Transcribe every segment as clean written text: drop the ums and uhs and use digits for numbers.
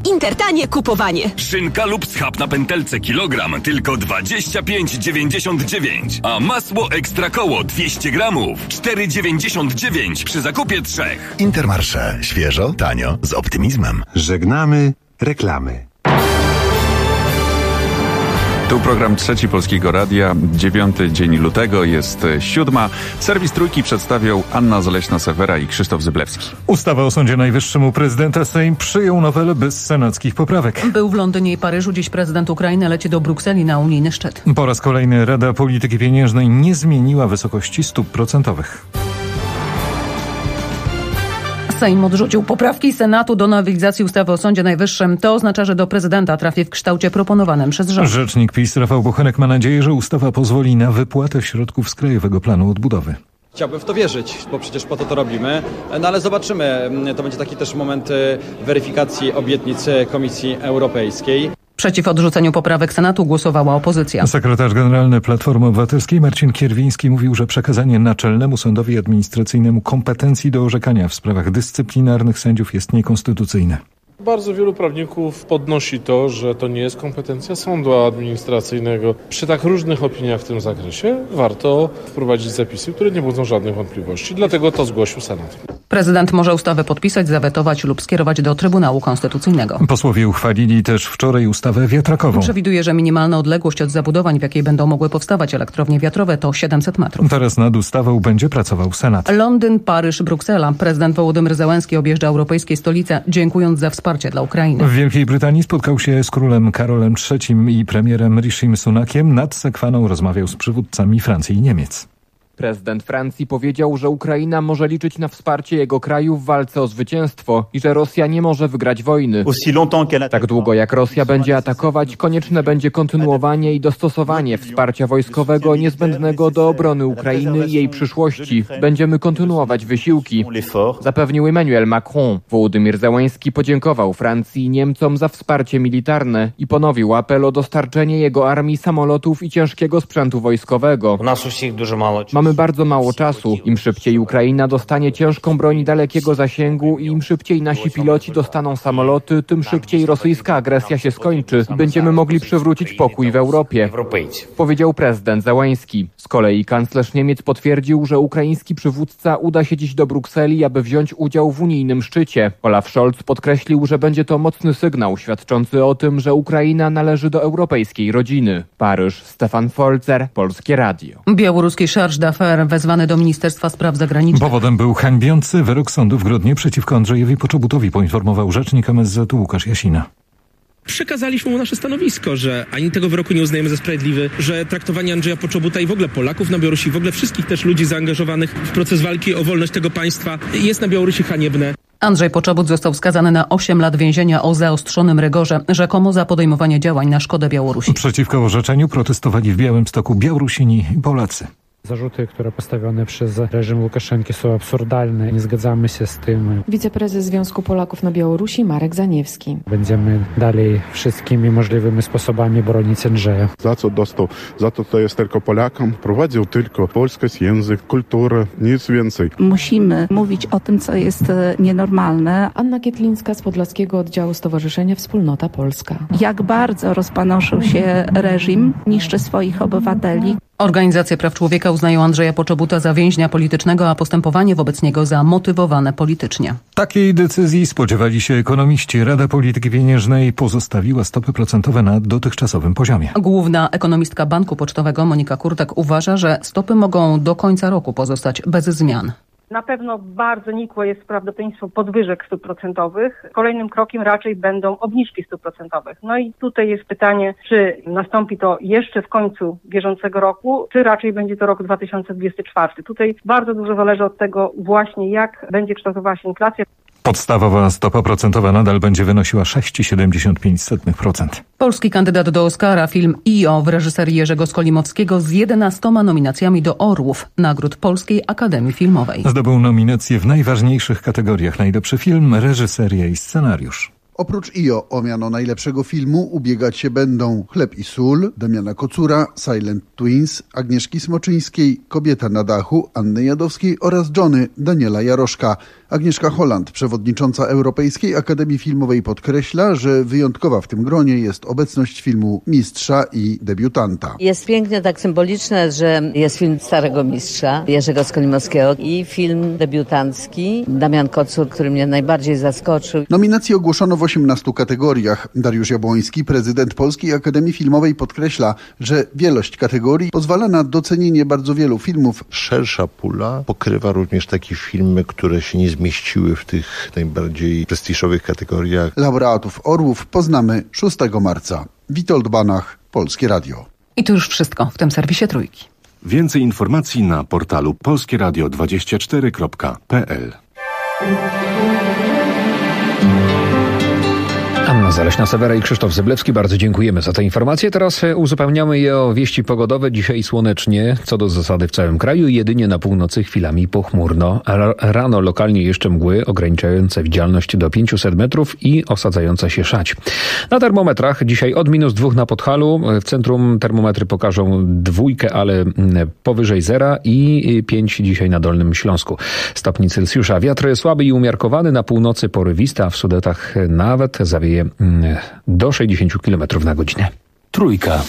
Intertanie kupowanie. Szynka lub schab na pętelce kilogram tylko 25,99. A masło Ekstra Koło 200 gramów 4,99 przy zakupie 3. Intermarché. Świeżo, tanio, z optymizmem. Żegnamy reklamy. Tu program Trzeci Polskiego Radia, 9 dzień lutego, jest 7. Serwis Trójki przedstawią Anna Zaleśna-Sewera i Krzysztof Zyblewski. Ustawa o Sądzie Najwyższym u prezydenta. Sejm przyjął nowelę bez senackich poprawek. Był w Londynie i Paryżu, dziś prezydent Ukrainy leci do Brukseli na unijny szczyt. Po raz kolejny Rada Polityki Pieniężnej nie zmieniła wysokości stóp procentowych. Sejm odrzucił poprawki Senatu do nowelizacji ustawy o Sądzie Najwyższym. To oznacza, że do prezydenta trafi w kształcie proponowanym przez rząd. Rzecznik PiS Rafał Bochenek ma nadzieję, że ustawa pozwoli na wypłatę środków z Krajowego Planu Odbudowy. Chciałbym w to wierzyć, bo przecież po to robimy, no ale zobaczymy. To będzie taki też moment weryfikacji obietnic Komisji Europejskiej. Przeciw odrzuceniu poprawek Senatu głosowała opozycja. Sekretarz generalny Platformy Obywatelskiej Marcin Kierwiński mówił, że przekazanie Naczelnemu Sądowi Administracyjnemu kompetencji do orzekania w sprawach dyscyplinarnych sędziów jest niekonstytucyjne. Bardzo wielu prawników podnosi to, że to nie jest kompetencja sądu administracyjnego. Przy tak różnych opiniach w tym zakresie warto wprowadzić zapisy, które nie budzą żadnych wątpliwości. Dlatego to zgłosił Senat. Prezydent może ustawę podpisać, zawetować lub skierować do Trybunału Konstytucyjnego. Posłowie uchwalili też wczoraj ustawę wiatrakową. Przewiduje, że minimalna odległość od zabudowań, w jakiej będą mogły powstawać elektrownie wiatrowe, to 700 metrów. Teraz nad ustawą będzie pracował Senat. Londyn, Paryż, Bruksela. Prezydent Wołodymyr Zełenski objeżdża europejskie stolice, dziękując za wsparcie dla Ukrainy. W Wielkiej Brytanii spotkał się z królem Karolem III i premierem Rishim Sunakiem. Nad Sekwaną rozmawiał z przywódcami Francji i Niemiec. Prezydent Francji powiedział, że Ukraina może liczyć na wsparcie jego kraju w walce o zwycięstwo i że Rosja nie może wygrać wojny. Tak długo jak Rosja będzie atakować, konieczne będzie kontynuowanie i dostosowanie wsparcia wojskowego niezbędnego do obrony Ukrainy i jej przyszłości. Będziemy kontynuować wysiłki, zapewnił Emmanuel Macron. Wołodymyr Zełenski podziękował Francji i Niemcom za wsparcie militarne i ponowił apel o dostarczenie jego armii samolotów i ciężkiego sprzętu wojskowego. Mamy bardzo mało czasu. Im szybciej Ukraina dostanie ciężką broń dalekiego zasięgu i im szybciej nasi piloci dostaną samoloty, tym szybciej rosyjska agresja się skończy i będziemy mogli przywrócić pokój w Europie, powiedział prezydent Zełenski. Z kolei kanclerz Niemiec potwierdził, że ukraiński przywódca uda się dziś do Brukseli, aby wziąć udział w unijnym szczycie. Olaf Scholz podkreślił, że będzie to mocny sygnał świadczący o tym, że Ukraina należy do europejskiej rodziny. Paryż, Stefan Folzer, Polskie Radio. Białoruski charge d'affaires wezwany do Ministerstwa Spraw Zagranicznych. Powodem był hańbiący wyrok sądu w Grodnie przeciwko Andrzejowi Poczobutowi, poinformował rzecznik MSZ Łukasz Jasina. Przekazaliśmy mu nasze stanowisko, że ani tego wyroku nie uznajemy za sprawiedliwy, że traktowanie Andrzeja Poczobuta i w ogóle Polaków na Białorusi, w ogóle wszystkich też ludzi zaangażowanych w proces walki o wolność tego państwa jest na Białorusi haniebne. Andrzej Poczobut został skazany na 8 lat więzienia o zaostrzonym rygorze, rzekomo za podejmowanie działań na szkodę Białorusi. Przeciwko orzeczeniu protestowali w Białymstoku Białorusini i Polacy. Zarzuty, które postawione przez reżim Łukaszenki są absurdalne. Nie zgadzamy się z tym. Wiceprezes Związku Polaków na Białorusi Marek Zaniewski. Będziemy dalej wszystkimi możliwymi sposobami bronić Andrzeja. Za co dostał? Za to, co jest tylko Polakom. Prowadził tylko polski język, kulturę, nic więcej. Musimy mówić o tym, co jest nienormalne. Anna Kietlińska z Podlaskiego Oddziału Stowarzyszenia Wspólnota Polska. Jak bardzo rozpanoszył się reżim, niszczy swoich obywateli. Organizacje praw człowieka uznają Andrzeja Poczobuta za więźnia politycznego, a postępowanie wobec niego za motywowane politycznie. Takiej decyzji spodziewali się ekonomiści. Rada Polityki Pieniężnej pozostawiła stopy procentowe na dotychczasowym poziomie. Główna ekonomistka Banku Pocztowego Monika Kurtek uważa, że stopy mogą do końca roku pozostać bez zmian. Na pewno bardzo nikłe jest prawdopodobieństwo podwyżek stóp procentowych. Kolejnym krokiem raczej będą obniżki stóp procentowych. No i tutaj jest pytanie, czy nastąpi to jeszcze w końcu bieżącego roku, czy raczej będzie to rok 2024. Tutaj bardzo dużo zależy od tego właśnie, jak będzie kształtowała się inflacja. Podstawowa stopa procentowa nadal będzie wynosiła 6,75%. Polski kandydat do Oscara, film IO w reżyserii Jerzego Skolimowskiego z 11 nominacjami do Orłów, nagród Polskiej Akademii Filmowej. Zdobył nominacje w najważniejszych kategoriach: najlepszy film, reżyseria i scenariusz. Oprócz IO o miano najlepszego filmu ubiegać się będą Chleb i sól Damiana Kocura, Silent Twins Agnieszki Smoczyńskiej, Kobieta na dachu Anny Jadowskiej oraz Johnny Daniela Jaroszka. Agnieszka Holland, przewodnicząca Europejskiej Akademii Filmowej, podkreśla, że wyjątkowa w tym gronie jest obecność filmu mistrza i debiutanta. Jest pięknie tak symboliczne, że jest film starego mistrza Jerzego Skolimowskiego i film debiutancki Damian Kocur, który mnie najbardziej zaskoczył. Nominacje ogłoszono w 18 kategoriach. Dariusz Jabłoński, prezydent Polskiej Akademii Filmowej, podkreśla, że wielość kategorii pozwala na docenienie bardzo wielu filmów. Szersza pula pokrywa również takie filmy, które się nie zmieściły w tych najbardziej prestiżowych kategoriach. Laureatów Orłów poznamy 6 marca. Witold Banach, Polskie Radio. I to już wszystko w tym serwisie Trójki. Więcej informacji na portalu polskieradio24.pl. Anna Zaleśna-Sewera i Krzysztof Zyblewski, bardzo dziękujemy za te informacje. Teraz uzupełniamy je o wieści pogodowe. Dzisiaj słonecznie, co do zasady w całym kraju, jedynie na północy chwilami pochmurno. Rano lokalnie jeszcze mgły ograniczające widzialność do 500 metrów i osadzająca się szać. Na termometrach dzisiaj od -2 na Podhalu. W centrum termometry pokażą 2, ale powyżej 0 i 5 dzisiaj na Dolnym Śląsku. Stopni Celsjusza. Wiatr słaby i umiarkowany, na północy porywista, a w Sudetach nawet zawieje do 60 km na godzinę. Trójka.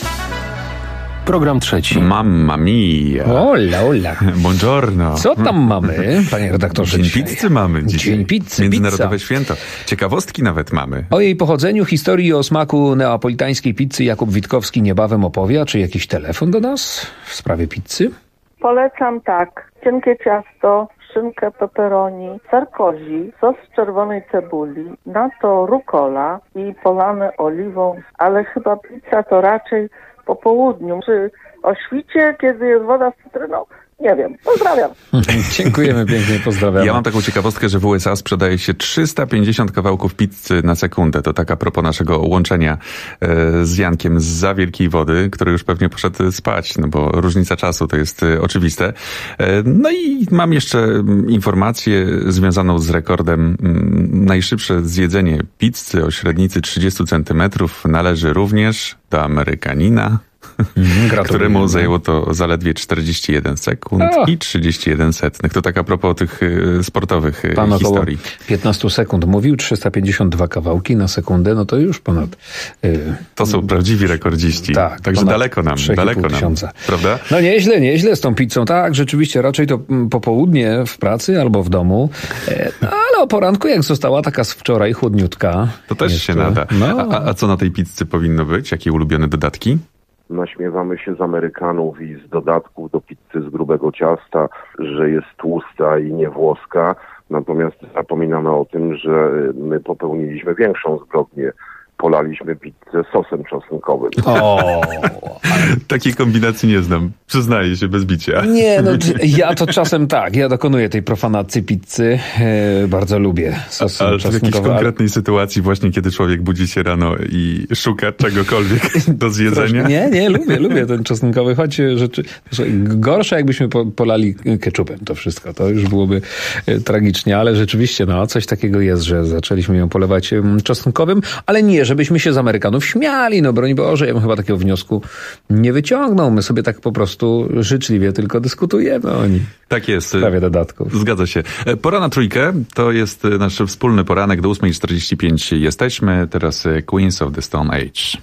Program trzeci. Mamma mia. Ola, ola. Buongiorno. Co tam mamy, panie redaktorze? Dzień pizzy mamy dzisiaj. Dzień pizzy, Międzynarodowe pizza. święto. Ciekawostki nawet mamy. O jej pochodzeniu, historii i o smaku neapolitańskiej pizzy Jakub Witkowski niebawem opowie. Czy jakiś telefon do nas w sprawie pizzy? Polecam tak. Cienkie ciasto, szynkę pepperoni, ser kozi, sos z czerwonej cebuli, na to rucola i polane oliwą, ale chyba pizza to raczej po południu, czy o świcie, kiedy jest woda z cytryną. Nie wiem. Pozdrawiam. Dziękujemy pięknie, pozdrawiam. Ja mam taką ciekawostkę, że w USA sprzedaje się 350 kawałków pizzy na sekundę. To tak a propos naszego łączenia z Jankiem zza wielkiej wody, który już pewnie poszedł spać, no bo różnica czasu to jest oczywiste. No i mam jeszcze informację związaną z rekordem. Najszybsze zjedzenie pizzy o średnicy 30 cm należy również do Amerykanina, któremu zajęło to zaledwie 41 sekund i 31 setnych. To tak a propos tych sportowych historii. 15 sekund mówił, 352 kawałki na sekundę, no to już ponad... To są prawdziwi rekordziści. Tak, także daleko nam, prawda? No nieźle z tą pizzą. Tak, rzeczywiście, raczej to popołudnie w pracy albo w domu, ale o poranku, jak została taka z wczoraj chłodniutka. To też się nada. No. A co na tej pizzy powinno być? Jakie ulubione dodatki? Naśmiewamy się z Amerykanów i z dodatków do pizzy z grubego ciasta, że jest tłusta i nie włoska. Natomiast zapominamy o tym, że my popełniliśmy większą zbrodnię. Polaliśmy pizzę sosem czosnkowym. Takiej kombinacji nie znam. Przyznaję się bez bicia. Nie, no ja to czasem tak. Ja dokonuję tej profanacji pizzy. Bardzo lubię sosem czosnkowym. W jakiejś konkretnej sytuacji właśnie, kiedy człowiek budzi się rano i szuka czegokolwiek do zjedzenia? Nie, lubię ten czosnkowy. Choć rzeczy gorsze, jakbyśmy polali keczupem to wszystko. To już byłoby tragicznie, ale rzeczywiście coś takiego jest, że zaczęliśmy ją polewać czosnkowym, ale nie, żebyśmy się z Amerykanów śmiali, no broń Boże, ja bym chyba takiego wniosku nie wyciągnął. My sobie tak po prostu życzliwie tylko dyskutujemy o nich. Tak jest. W sprawie dodatków. Zgadza się. Pora na trójkę. To jest nasz wspólny poranek. Do 8:45 jesteśmy. Teraz Queens of the Stone Age.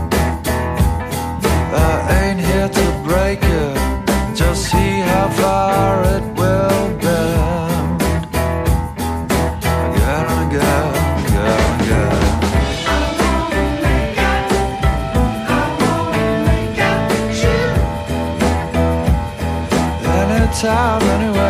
Just see how far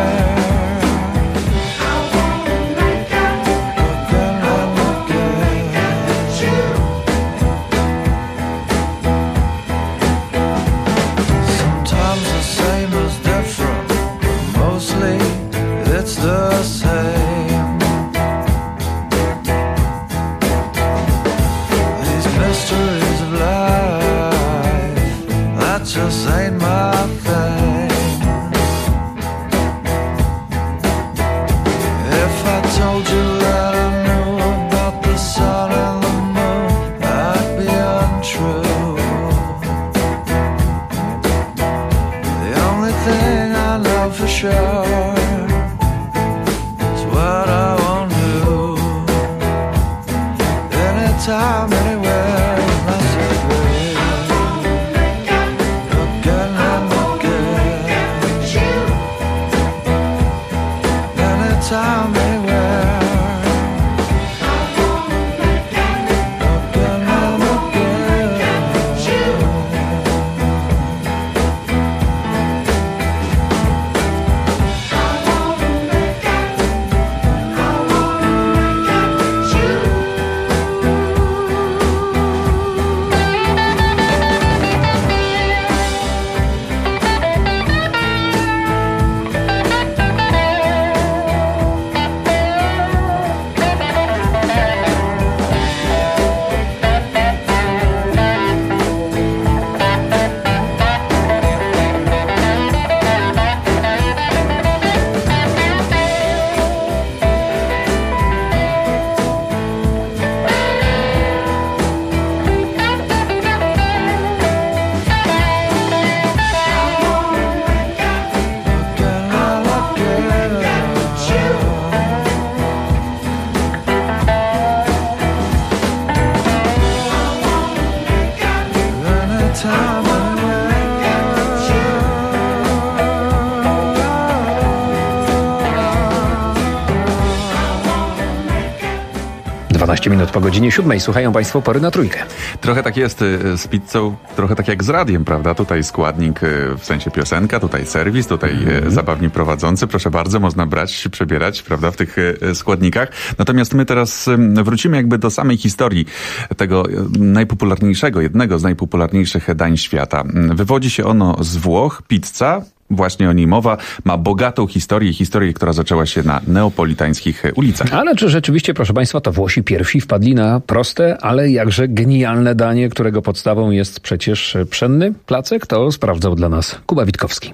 Minut po godzinie 7. Słuchają Państwo Pory na Trójkę. Trochę tak jest z pizzą, trochę tak jak z radiem, prawda? Tutaj składnik, w sensie piosenka, tutaj serwis, tutaj zabawni prowadzący. Proszę bardzo, można brać, przebierać, prawda, w tych składnikach. Natomiast my teraz wrócimy jakby do samej historii tego najpopularniejszego, jednego z najpopularniejszych dań świata. Wywodzi się ono z Włoch, pizza. Właśnie o niej mowa, ma bogatą historię, która zaczęła się na neapolitańskich ulicach. Ale czy rzeczywiście, proszę Państwa, to Włosi pierwsi wpadli na proste, ale jakże genialne danie, którego podstawą jest przecież pszenny placek? To sprawdzał dla nas Kuba Witkowski.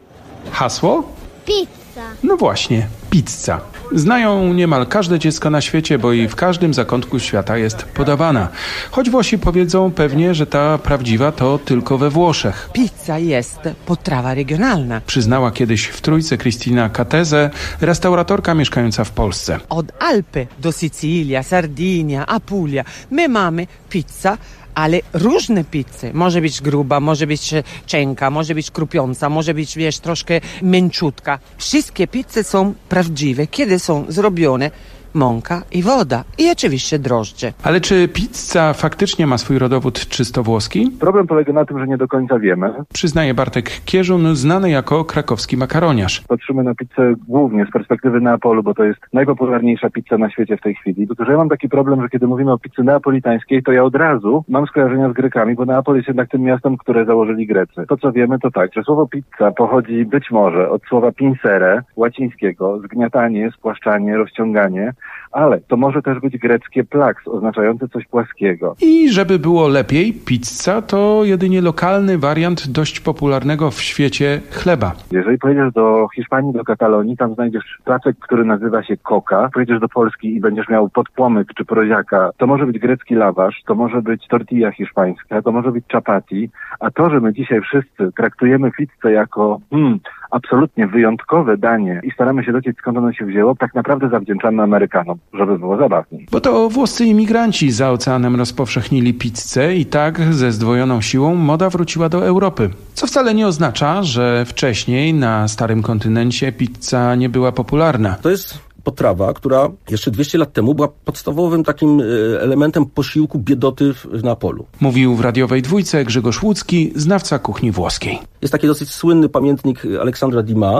Hasło? Pizza. No właśnie, pizza. Znają niemal każde dziecko na świecie, bo i w każdym zakątku świata jest podawana. Choć Włosi powiedzą pewnie, że ta prawdziwa to tylko we Włoszech. Pizza jest potrawa regionalna. Przyznała kiedyś w Trójce Cristina Catese, restauratorka mieszkająca w Polsce. Od Alpy do Sycylia, Sardynia, Apulia. My mamy pizza, ale różne pizze. Może być gruba, może być cienka, może być krupiąca, może być, troszkę mięciutka. Wszystkie pizze są prawdziwe, kiedy są zrobione mąka i woda i oczywiście drożdże. Ale czy pizza faktycznie ma swój rodowód czysto włoski? Problem polega na tym, że nie do końca wiemy. Przyznaje Bartek Kierzun, znany jako krakowski makaroniarz. Patrzymy na pizzę głównie z perspektywy Neapolu, bo to jest najpopularniejsza pizza na świecie w tej chwili. Tylko że ja mam taki problem, że kiedy mówimy o pizzy neapolitańskiej, to ja od razu mam skojarzenia z Grekami, bo Neapol jest jednak tym miastem, które założyli Grecy. To co wiemy to tak, że słowo pizza pochodzi być może od słowa pincere, łacińskiego, zgniatanie, spłaszczanie, rozciąganie, ale to może też być greckie plaks, oznaczające coś płaskiego. I żeby było lepiej, pizza to jedynie lokalny wariant dość popularnego w świecie chleba. Jeżeli pojedziesz do Hiszpanii, do Katalonii, tam znajdziesz placek, który nazywa się coca. Pojedziesz do Polski i będziesz miał podpłomyk czy proziaka. To może być grecki lawasz, to może być tortilla hiszpańska, to może być chapati. A to, że my dzisiaj wszyscy traktujemy pizzę jako absolutnie wyjątkowe danie i staramy się dociec, skąd ono się wzięło, tak naprawdę zawdzięczamy Amerykanom, żeby było zabawniej. Bo to włoscy imigranci za oceanem rozpowszechnili pizzę i tak ze zdwojoną siłą moda wróciła do Europy. Co wcale nie oznacza, że wcześniej na starym kontynencie pizza nie była popularna. To jest potrawa, która jeszcze 200 lat temu była podstawowym takim elementem posiłku biedoty w Neapolu. Mówił w radiowej dwójce Grzegorz Łódzki, znawca kuchni włoskiej. Jest taki dosyć słynny pamiętnik Aleksandra Dumas,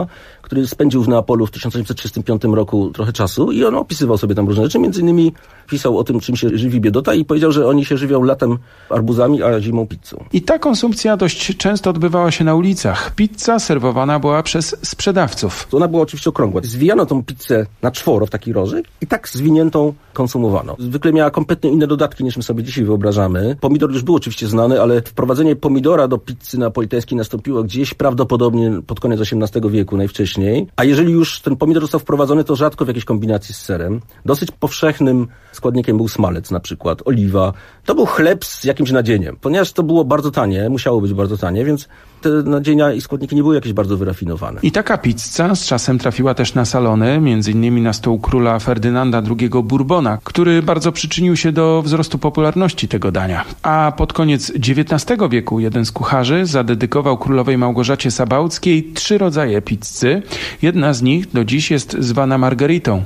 który spędził w Neapolu w 1835 roku trochę czasu i on opisywał sobie tam różne rzeczy. Między innymi pisał o tym, czym się żywi biedota i powiedział, że oni się żywią latem arbuzami, a zimą pizzą. I ta konsumpcja dość często odbywała się na ulicach. Pizza serwowana była przez sprzedawców. Ona była oczywiście okrągła. Zwijano tą pizzę na czworo w taki rożyk i tak zwiniętą konsumowano. Zwykle miała kompletnie inne dodatki, niż my sobie dzisiaj wyobrażamy. Pomidor już był oczywiście znany, ale wprowadzenie pomidora do pizzy napolitańskiej nastąpiło gdzieś prawdopodobnie pod koniec XVIII wieku najwcześniej. A jeżeli już ten pomidor został wprowadzony, to rzadko w jakiejś kombinacji z serem. Dosyć powszechnym składnikiem był smalec na przykład, oliwa. To był chleb z jakimś nadzieniem. Ponieważ to było bardzo tanie, musiało być bardzo tanie, więc te nadzienia i składniki nie były jakieś bardzo wyrafinowane. I taka pizza z czasem trafiła też na salony, między innymi na stół króla Ferdynanda II Bourbona, który bardzo przyczynił się do wzrostu popularności tego dania. A pod koniec XIX wieku jeden z kucharzy zadedykował królowej Małgorzacie Sabałckiej 3 rodzaje pizzy. Jedna z nich do dziś jest zwana margheritą.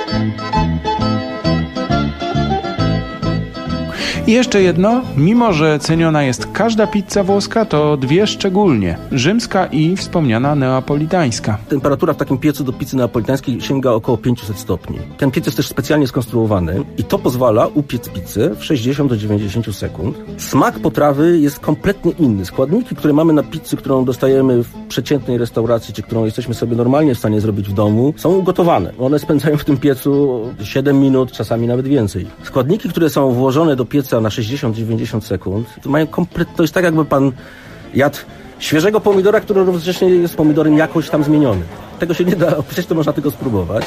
I jeszcze jedno, mimo że ceniona jest każda pizza włoska, to 2 szczególnie, rzymska i wspomniana neapolitańska. Temperatura w takim piecu do pizzy neapolitańskiej sięga około 500 stopni. Ten piec jest też specjalnie skonstruowany i to pozwala upiec pizzę w 60 do 90 sekund. Smak potrawy jest kompletnie inny. Składniki, które mamy na pizzy, którą dostajemy w przeciętnej restauracji, czy którą jesteśmy sobie normalnie w stanie zrobić w domu, są ugotowane. One spędzają w tym piecu 7 minut, czasami nawet więcej. Składniki, które są włożone do pieca na 60-90 sekund, to mają to jest tak, jakby pan jadł świeżego pomidora, który równocześnie jest pomidorem jakoś tam zmieniony. Tego się nie da opisać, to można tylko spróbować.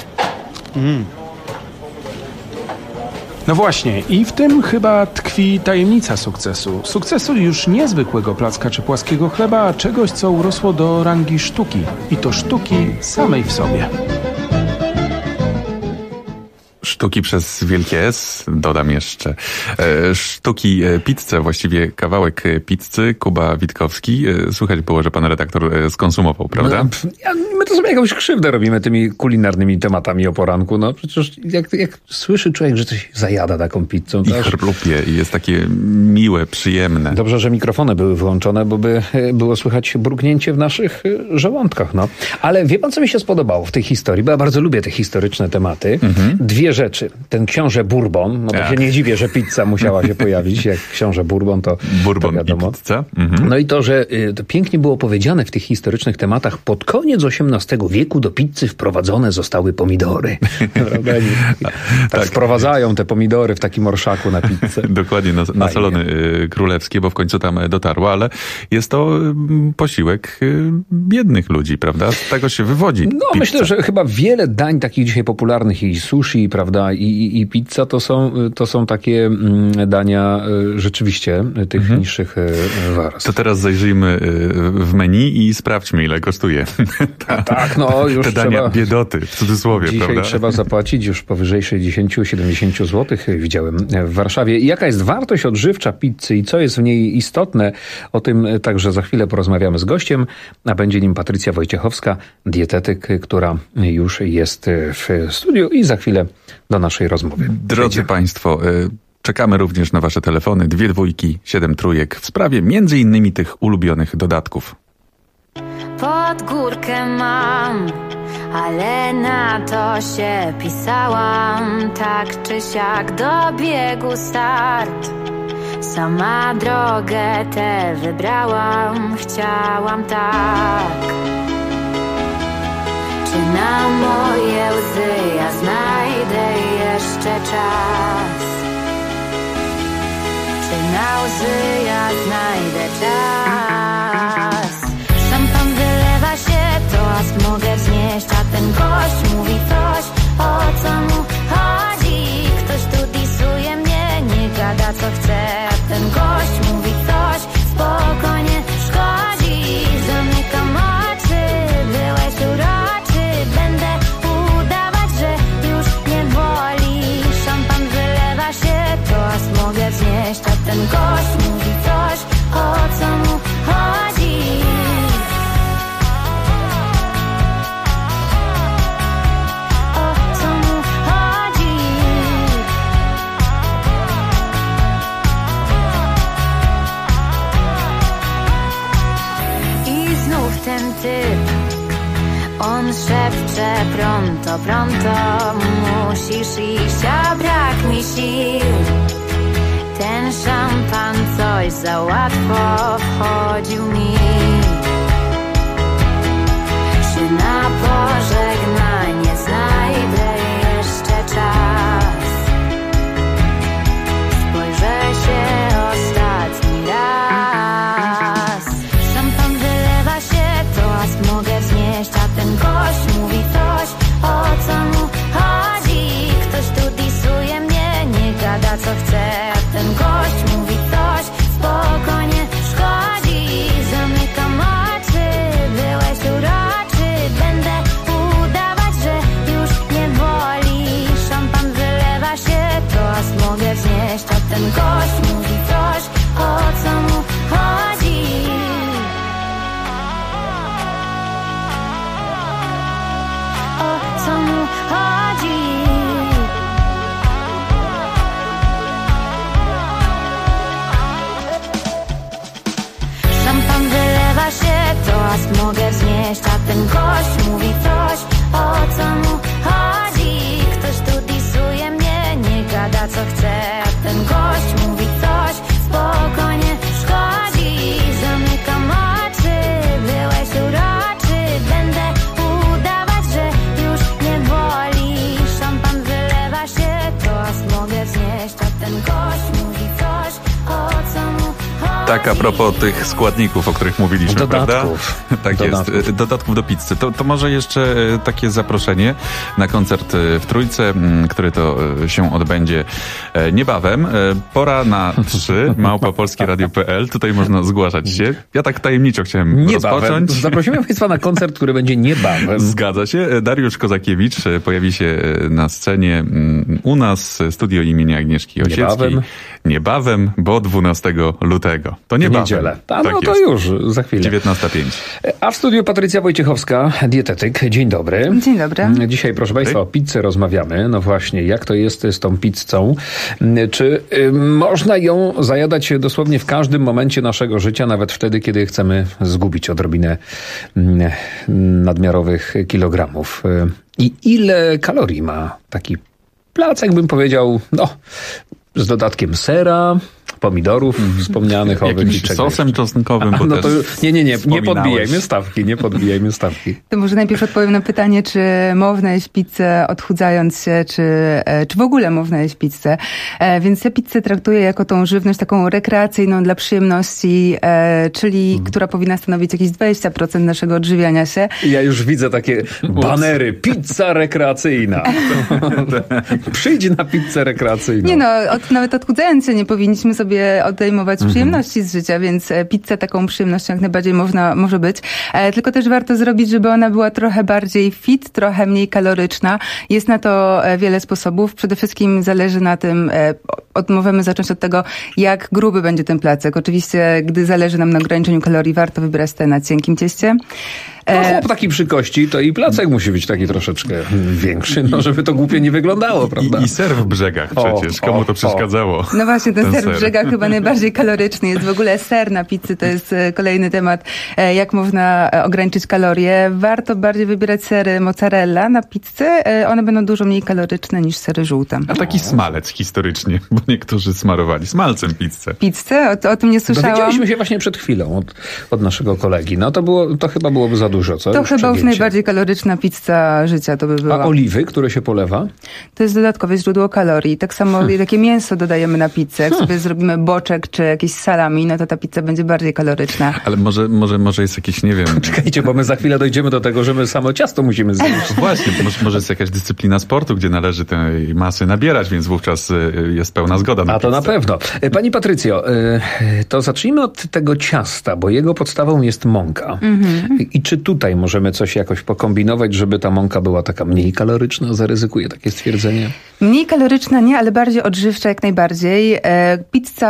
No właśnie, i w tym chyba tkwi tajemnica sukcesu. Sukcesu już niezwykłego placka czy płaskiego chleba, a czegoś, co urosło do rangi sztuki. I to sztuki samej w sobie. Sztuki przez wielkie S, dodam jeszcze. Sztuki pizzę, właściwie kawałek pizzy, Kuba Witkowski. Słychać było, że pan redaktor skonsumował, prawda? My to sobie jakąś krzywdę robimy tymi kulinarnymi tematami o poranku. No przecież jak słyszy człowiek, że coś zajada taką pizzą. I chrlupie i jest takie miłe, przyjemne. Dobrze, że mikrofony były wyłączone, bo by było słychać bruknięcie w naszych żołądkach. No. Ale wie pan, co mi się spodobało w tej historii? Bo ja bardzo lubię te historyczne tematy. 2 rzeczy. Ten książę Bourbon, no bo się nie dziwię, że pizza musiała się pojawić. Jak książę Bourbon, to wiadomo. I pizza. No i to, że to pięknie było powiedziane w tych historycznych tematach. Pod koniec XVIII wieku do pizzy wprowadzone zostały pomidory. Tak wprowadzają te pomidory w takim orszaku na pizzę. Dokładnie, na salony królewskie, bo w końcu tam dotarło, ale jest to posiłek biednych ludzi, prawda? Z tego się wywodzi pizza. Myślę, że chyba wiele dań takich dzisiaj popularnych, i sushi, prawda, i pizza, to są takie dania rzeczywiście tych niższych warstw. To teraz zajrzyjmy w menu i sprawdźmy, ile kosztuje. Tak, no już te dania biedoty, w cudzysłowie, dzisiaj prawda? Trzeba zapłacić już powyżej 60-70 zł, widziałem w Warszawie. I jaka jest wartość odżywcza pizzy i co jest w niej istotne, o tym także za chwilę porozmawiamy z gościem, a będzie nim Patrycja Wojciechowska, dietetyk, która już jest w studiu i za chwilę do naszej rozmowy. Drodzy Państwo, czekamy również na Wasze telefony 2 dwójki, 7 trójek w sprawie między innymi tych ulubionych dodatków. Pod górkę mam, ale na to się pisałam. Tak czy siak dobiegł start. Sama drogę tę wybrałam, chciałam tak. Czy na moje łzy ja znajdę jeszcze czas? Czy na łzy ja znajdę czas? Szampan wylewa się, toast mogę wznieść, a ten gość mówi coś, o co mu chodzi. Ktoś tu disuje mnie, nie gada co chce, a ten gość mówi coś, spokojnie szkodzi. Zamykam oczy, byłeś uroczy, będę udawać, że już nie boli. Szampan wylewa się, toast mogę wznieść, a ten gość mówi coś, o co mu chodzi. pronto, pronto musisz iść, a brak mi sił. Ten szampan coś za łatwo wchodził mi. Czy na pożegnanie znajdę jeszcze czas? Spojrzę się ostatni raz. Szampan wylewa się, toast mogę wznieść, a ten gość mówi coś, o co mu chodzi. Ktoś tu disuje mnie, nie gada co chce, a ten gość mówi coś, spokojnie szkodzi. Zamykam oczy, byłeś uroczy, będę udawać, że już nie boli. Szampan wylewa się, toast mogę wznieść, a ten gość mówi coś, o co mu chodzi. O co mu chodzi? Szampan wylewa się, toast mogę wznieść, a ten gość mówi coś, o co mu chodzi. Ktoś tu disuje mnie, nie gada co chce, a ten gość mówi coś, spokojnie szkodzi. Zamykam oczy, byłeś uroczy, będę udawać, że już nie boli. Szampan wylewa się, toast mogę wznieść, a ten gość mówi coś, o co mu chodzi. Tak, a propos tych składników, o których mówiliśmy, Dodatków. Prawda? Tak jest. Dodatków do pizzy. To może jeszcze takie zaproszenie na koncert w Trójce, który to się odbędzie niebawem. Pora na 3 @polskieradio.pl. Tutaj można zgłaszać się. Ja tak tajemniczo chciałem rozpocząć. Zaprosimy Państwa na koncert, który będzie niebawem. Zgadza się. Dariusz Kozakiewicz pojawi się na scenie u nas, studio imienia Agnieszki Osieckiej. Niebawem, bo 12 lutego. To niebawem. Niedzielę. Tak no to jest. już, za chwilę. 19:05. A w studiu Patrycja Wojciechowska, dietetyk. Dzień dobry. Dzień dobry. Dzisiaj, proszę Państwa, o pizzę rozmawiamy. No właśnie, jak to jest z tą pizzą? Czy można ją zajadać dosłownie w każdym momencie naszego życia, nawet wtedy, kiedy chcemy zgubić odrobinę nadmiarowych kilogramów? I ile kalorii ma taki placek, bym powiedział, no, z dodatkiem sera, pomidorów wspomnianych, owych jakimś i czegoś. sosem czosnkowym, bo no też to nie podbijajmy stawki. To może najpierw odpowiem na pytanie, czy można jeść pizzę odchudzając się, czy w ogóle można jeść pizzę. Więc ja pizzę traktuję jako tą żywność taką rekreacyjną dla przyjemności, czyli która powinna stanowić jakieś 20% naszego odżywiania się. Ja już widzę takie banery. Pizza rekreacyjna. Przyjdź na pizzę rekreacyjną. Nie no, nawet odchudzając się nie powinniśmy sobie odejmować przyjemności z życia, więc pizza taką przyjemnością jak najbardziej może być. Tylko też warto zrobić, żeby ona była trochę bardziej fit, trochę mniej kaloryczna. Jest na to wiele sposobów. Przede wszystkim zależy na tym, możemy zacząć od tego, jak gruby będzie ten placek. Oczywiście, gdy zależy nam na ograniczeniu kalorii, warto wybrać te na cienkim cieście. No chłop taki przy kości, to i placek musi być taki troszeczkę większy, no żeby to głupie nie wyglądało, prawda? I ser w brzegach przecież. Komu to przeszkadzało? No właśnie, ten ser w brzegach chyba najbardziej kaloryczny jest. W ogóle ser na pizzy to jest kolejny temat, jak można ograniczyć kalorie. Warto bardziej wybierać sery mozzarella na pizzę. One będą dużo mniej kaloryczne niż sery żółte. A taki smalec historycznie, bo niektórzy smarowali smalcem pizzę. Pizzę? O tym nie słyszałam. Dowiedzieliśmy się właśnie przed chwilą od naszego kolegi. No to chyba byłoby za dużo, co? To chyba już najbardziej kaloryczna pizza życia to by była. A oliwy, które się polewa? To jest dodatkowe źródło kalorii. Tak samo takie mięso dodajemy na pizzę. Jak sobie zrobimy boczek czy jakieś salami, no to ta pizza będzie bardziej kaloryczna. Ale może jest jakieś, nie wiem... Czekajcie, bo my za chwilę dojdziemy do tego, że my samo ciasto musimy zjeść. Właśnie, może jest jakaś dyscyplina sportu, gdzie należy tej masy nabierać, więc wówczas jest pełna zgoda na pizzę. A to na pewno. Pani Patrycjo, to zacznijmy od tego ciasta, bo jego podstawą jest mąka. I czy tutaj możemy coś jakoś pokombinować, żeby ta mąka była taka mniej kaloryczna? Zaryzykuję takie stwierdzenie. Mniej kaloryczna nie, ale bardziej odżywcza jak najbardziej. Pizza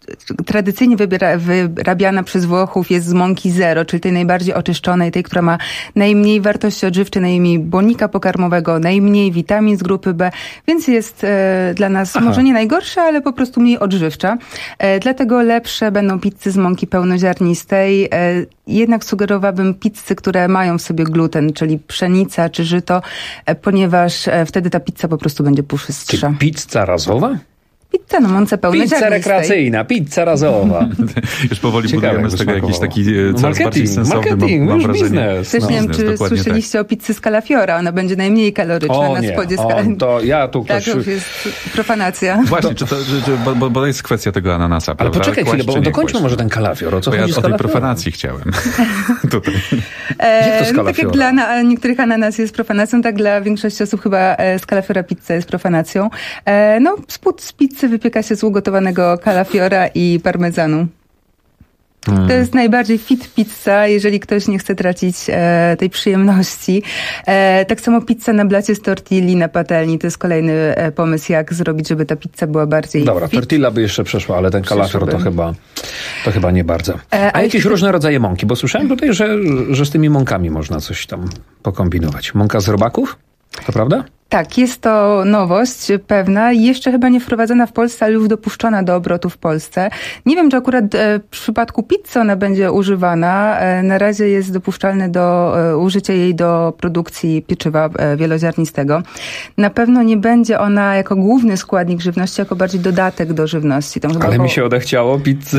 tradycyjnie wyrabiana przez Włochów jest z mąki zero, czyli tej najbardziej oczyszczonej, tej, która ma najmniej wartości odżywczej, najmniej błonnika pokarmowego, najmniej witamin z grupy B, więc jest dla nas może nie najgorsza, ale po prostu mniej odżywcza. Dlatego lepsze będą pizzy z mąki pełnoziarnistej. Jednak sugerowałabym pizzy, które mają w sobie gluten, czyli pszenica czy żyto, ponieważ wtedy ta pizza po prostu będzie puszystsza. Czy pizza razowa? Pizza na mące pełnoziarnistej. Pizza rekreacyjna, pizza razowa. Już powoli budujemy z tego jakiś taki coraz bardziej sensowny, mam wrażenie. Biznes. Też nie wiem, czy słyszeliście o pizzy Scalafiora. Ona będzie najmniej kaloryczna na spodzie Scalafiora. To ja tu tak, to już jest profanacja. Właśnie, bo to jest kwestia tego ananasa, ale prawda? Poczekaj chwilę, bo dokończmy może ten kalafior. O co chodzi ja o tej profanacji chciałem. Tutaj. Tak jak dla niektórych ananas jest profanacją, tak dla większości osób chyba Scalafiora pizza jest profanacją. Spód z pizzy wypieka się z ugotowanego kalafiora i parmezanu. To jest najbardziej fit pizza, jeżeli ktoś nie chce tracić tej przyjemności. Tak samo pizza na blacie z tortilli na patelni. To jest kolejny pomysł, jak zrobić, żeby ta pizza była bardziej Dobra, fit. Tortilla by jeszcze przeszła, ale ten kalafior to chyba nie bardzo. A jakieś różne rodzaje mąki? Bo słyszałem tutaj, że z tymi mąkami można coś tam pokombinować. Mąka z robaków? To prawda? Tak, jest to nowość pewna, jeszcze chyba nie wprowadzona w Polsce, ale już dopuszczona do obrotu w Polsce. Nie wiem, czy akurat w przypadku pizzy ona będzie używana. Na razie jest dopuszczalne do użycia jej do produkcji pieczywa wieloziarnistego. Na pewno nie będzie ona jako główny składnik żywności, jako bardziej dodatek do żywności. Ale mi się odechciało pizzy.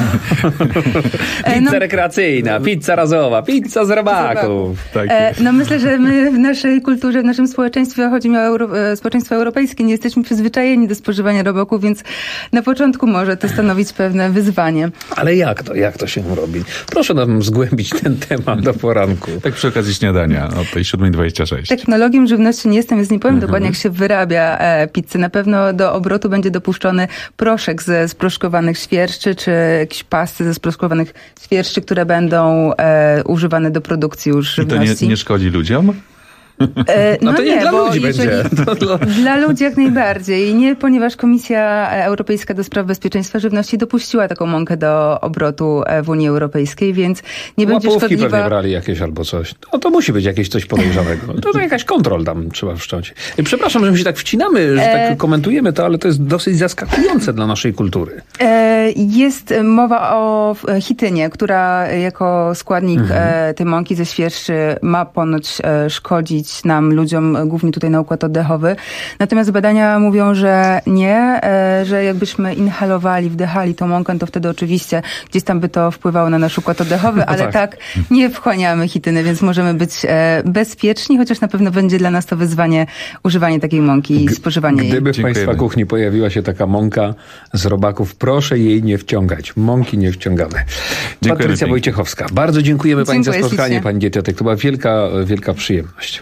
Pizza rekreacyjna, pizza razowa, pizza z robaków. Myślę, że my w naszej kulturze, w naszym społeczeństwie, chodzi mi o społeczeństwo europejskie, nie jesteśmy przyzwyczajeni do spożywania robaków, więc na początku może to stanowić pewne wyzwanie. Ale jak to się robi? Proszę nam zgłębić ten temat do poranku. Tak przy okazji śniadania o tej 7:26. Technologiem żywności nie jestem, więc nie powiem dokładnie, jak się wyrabia pizzę. Na pewno do obrotu będzie dopuszczony proszek ze sproszkowanych świerszczy, czy jakieś pasty ze sproszkowanych świerszczy, które będą używane do produkcji już żywności. I to nie szkodzi ludziom? To nie dla ludzi będzie. Dla ludzi jak najbardziej. Nie, ponieważ Komisja Europejska do Spraw Bezpieczeństwa Żywności dopuściła taką mąkę do obrotu w Unii Europejskiej, więc nie będzie szkodliwa. Pewnie brali jakieś albo coś. To musi być jakieś coś podejrzanego. To jakaś kontrol tam trzeba wszcząć. Przepraszam, że my się tak wcinamy, że tak komentujemy to, ale to jest dosyć zaskakujące dla naszej kultury. Jest mowa o chitynie, która jako składnik tej mąki ze świerszczy ma ponoć szkodzić nam, ludziom, głównie tutaj na układ oddechowy. Natomiast badania mówią, że nie, że jakbyśmy inhalowali, wdychali tą mąkę, to wtedy oczywiście gdzieś tam by to wpływało na nasz układ oddechowy, ale tak nie wchłaniamy chityny, więc możemy być bezpieczni, chociaż na pewno będzie dla nas to wyzwanie używanie takiej mąki i spożywanie jej. Gdyby w Państwa kuchni pojawiła się taka mąka z robaków, proszę jej nie wciągać. Mąki nie wciągamy. Patrycja Wojciechowska. Bardzo dziękujemy Pani za spotkanie, Pani dietetyk. To była wielka przyjemność.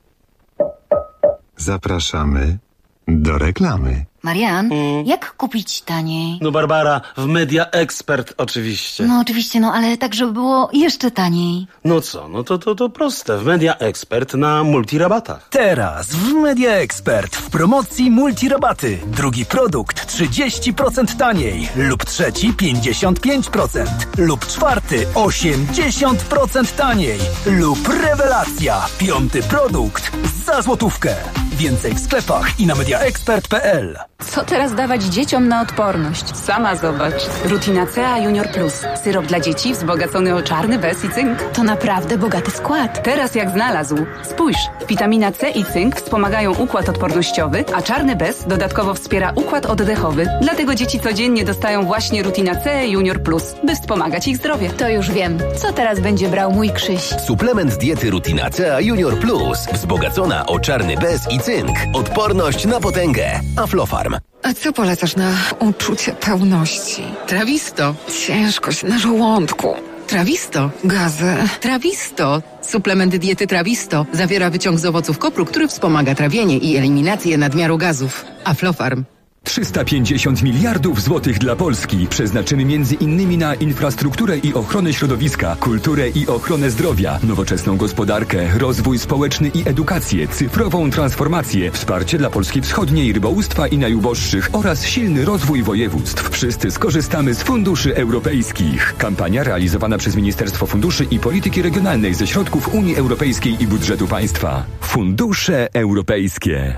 Zapraszamy do reklamy. Marian, jak kupić taniej? No Barbara, w Media Expert oczywiście. No oczywiście, ale tak, żeby było jeszcze taniej. No co, to proste. W Media Expert na multirabatach. Teraz w Media Expert w promocji multirabaty. Drugi produkt 30% taniej lub trzeci 55% lub czwarty 80% taniej lub rewelacja. Piąty produkt za złotówkę. Więcej w sklepach i na mediaexpert.pl. Co teraz dawać dzieciom na odporność? Sama zobacz. Rutinacea Junior Plus. Syrop dla dzieci wzbogacony o czarny bez i cynk. To naprawdę bogaty skład. Teraz jak znalazł. Spójrz, witamina C i cynk wspomagają układ odpornościowy, a czarny bez dodatkowo wspiera układ oddechowy. Dlatego dzieci codziennie dostają właśnie Rutinacea Junior Plus, by wspomagać ich zdrowie. To już wiem. Co teraz będzie brał mój Krzyś? Suplement diety Rutinacea Junior Plus. Wzbogacona o czarny bez i cynk. Odporność na potęgę. Aflofarm. A co polecasz na uczucie pełności? Trawisto. Ciężkość na żołądku. Trawisto. Gazy. Trawisto. Suplement diety Trawisto zawiera wyciąg z owoców kopru, który wspomaga trawienie i eliminację nadmiaru gazów. Aflofarm. 350 miliardów złotych dla Polski przeznaczymy m.in. na infrastrukturę i ochronę środowiska, kulturę i ochronę zdrowia, nowoczesną gospodarkę, rozwój społeczny i edukację, cyfrową transformację, wsparcie dla Polski Wschodniej, rybołówstwa i najuboższych oraz silny rozwój województw. Wszyscy skorzystamy z funduszy europejskich. Kampania realizowana przez Ministerstwo Funduszy i Polityki Regionalnej ze środków Unii Europejskiej i budżetu państwa. Fundusze europejskie.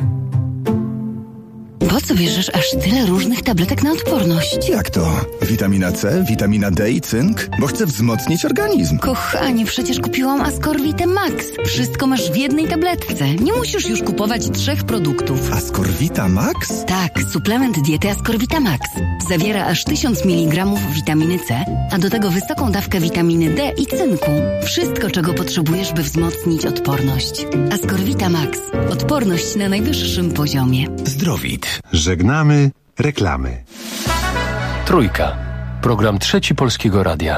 Po co bierzesz aż tyle różnych tabletek na odporność? Jak to? Witamina C, witamina D i cynk? Bo chcę wzmocnić organizm. Kochanie, przecież kupiłam Ascorvite Max. Wszystko masz w jednej tabletce. Nie musisz już kupować 3 produktów. Ascorvita Max? Tak, suplement diety Ascorvita Max. Zawiera aż 1000 mg witaminy C, a do tego wysoką dawkę witaminy D i cynku. Wszystko, czego potrzebujesz, by wzmocnić odporność. Ascorvita Max. Odporność na najwyższym poziomie. Zdrowit. Żegnamy reklamy. Trójka. Program Trzeci Polskiego Radia.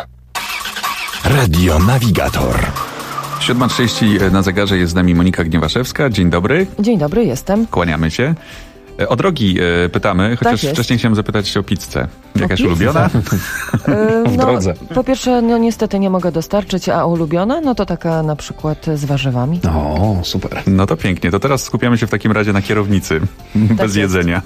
Radio Navigator. 7:30 na zegarze, jest z nami Monika Gniewaszewska. Dzień dobry. Dzień dobry, jestem. Kłaniamy się. O drogi pytamy, chociaż tak wcześniej chciałem zapytać się o pizzę. Jakaś ulubiona? W drodze. Po pierwsze, niestety nie mogę dostarczyć, a ulubiona? No to taka na przykład z warzywami. O, super. No to pięknie. To teraz skupiamy się w takim razie na kierownicy. Tak bez jedzenia.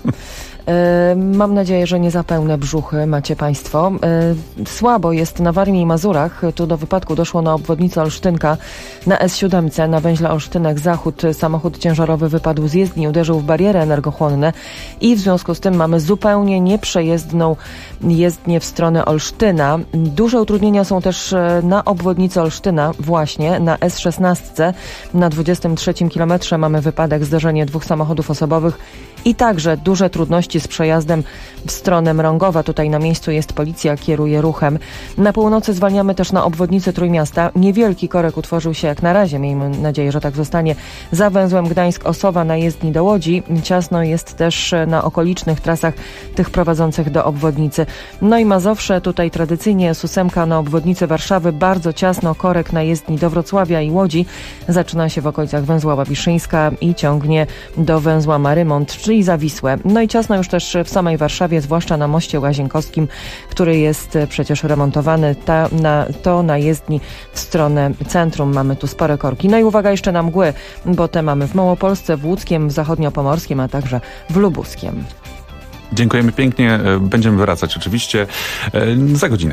Mam nadzieję, że nie za pełne brzuchy macie Państwo. Słabo jest na Warmii i Mazurach. Tu do wypadku doszło na obwodnicy Olsztynka na S7 na węźle Olsztynek-Zachód. Samochód ciężarowy wypadł z jezdni, uderzył w bariery energochłonne i w związku z tym mamy zupełnie nieprzejezdną jezdnię w stronę Olsztyna. Duże utrudnienia są też na obwodnicy Olsztyna, właśnie na S16. Na 23 kilometrze mamy wypadek, zderzenie 2 samochodów osobowych i także duże trudności z przejazdem w stronę Mrągowa. Tutaj na miejscu jest policja, kieruje ruchem. Na północy zwalniamy też na obwodnicy Trójmiasta. Niewielki korek utworzył się jak na razie, miejmy nadzieję, że tak zostanie, za węzłem Gdańsk-Osowa na jezdni do Łodzi. Ciasno jest też na okolicznych trasach tych prowadzących do obwodnicy. No i Mazowsze, tutaj tradycyjnie S8 na obwodnicy Warszawy, bardzo ciasno, korek na jezdni do Wrocławia i Łodzi. Zaczyna się w okolicach węzła Łabiszyńska i ciągnie do węzła Marymont, czyli za Wisłę. No i ciasno już też w samej Warszawie, zwłaszcza na moście Łazienkowskim, który jest przecież remontowany. Na jezdni w stronę centrum mamy tu spore korki. No i uwaga jeszcze na mgły, bo te mamy w Małopolsce, w Łódzkiem, w Zachodniopomorskim, a także w Lubuskiem. Dziękujemy pięknie. Będziemy wracać oczywiście za godzinę.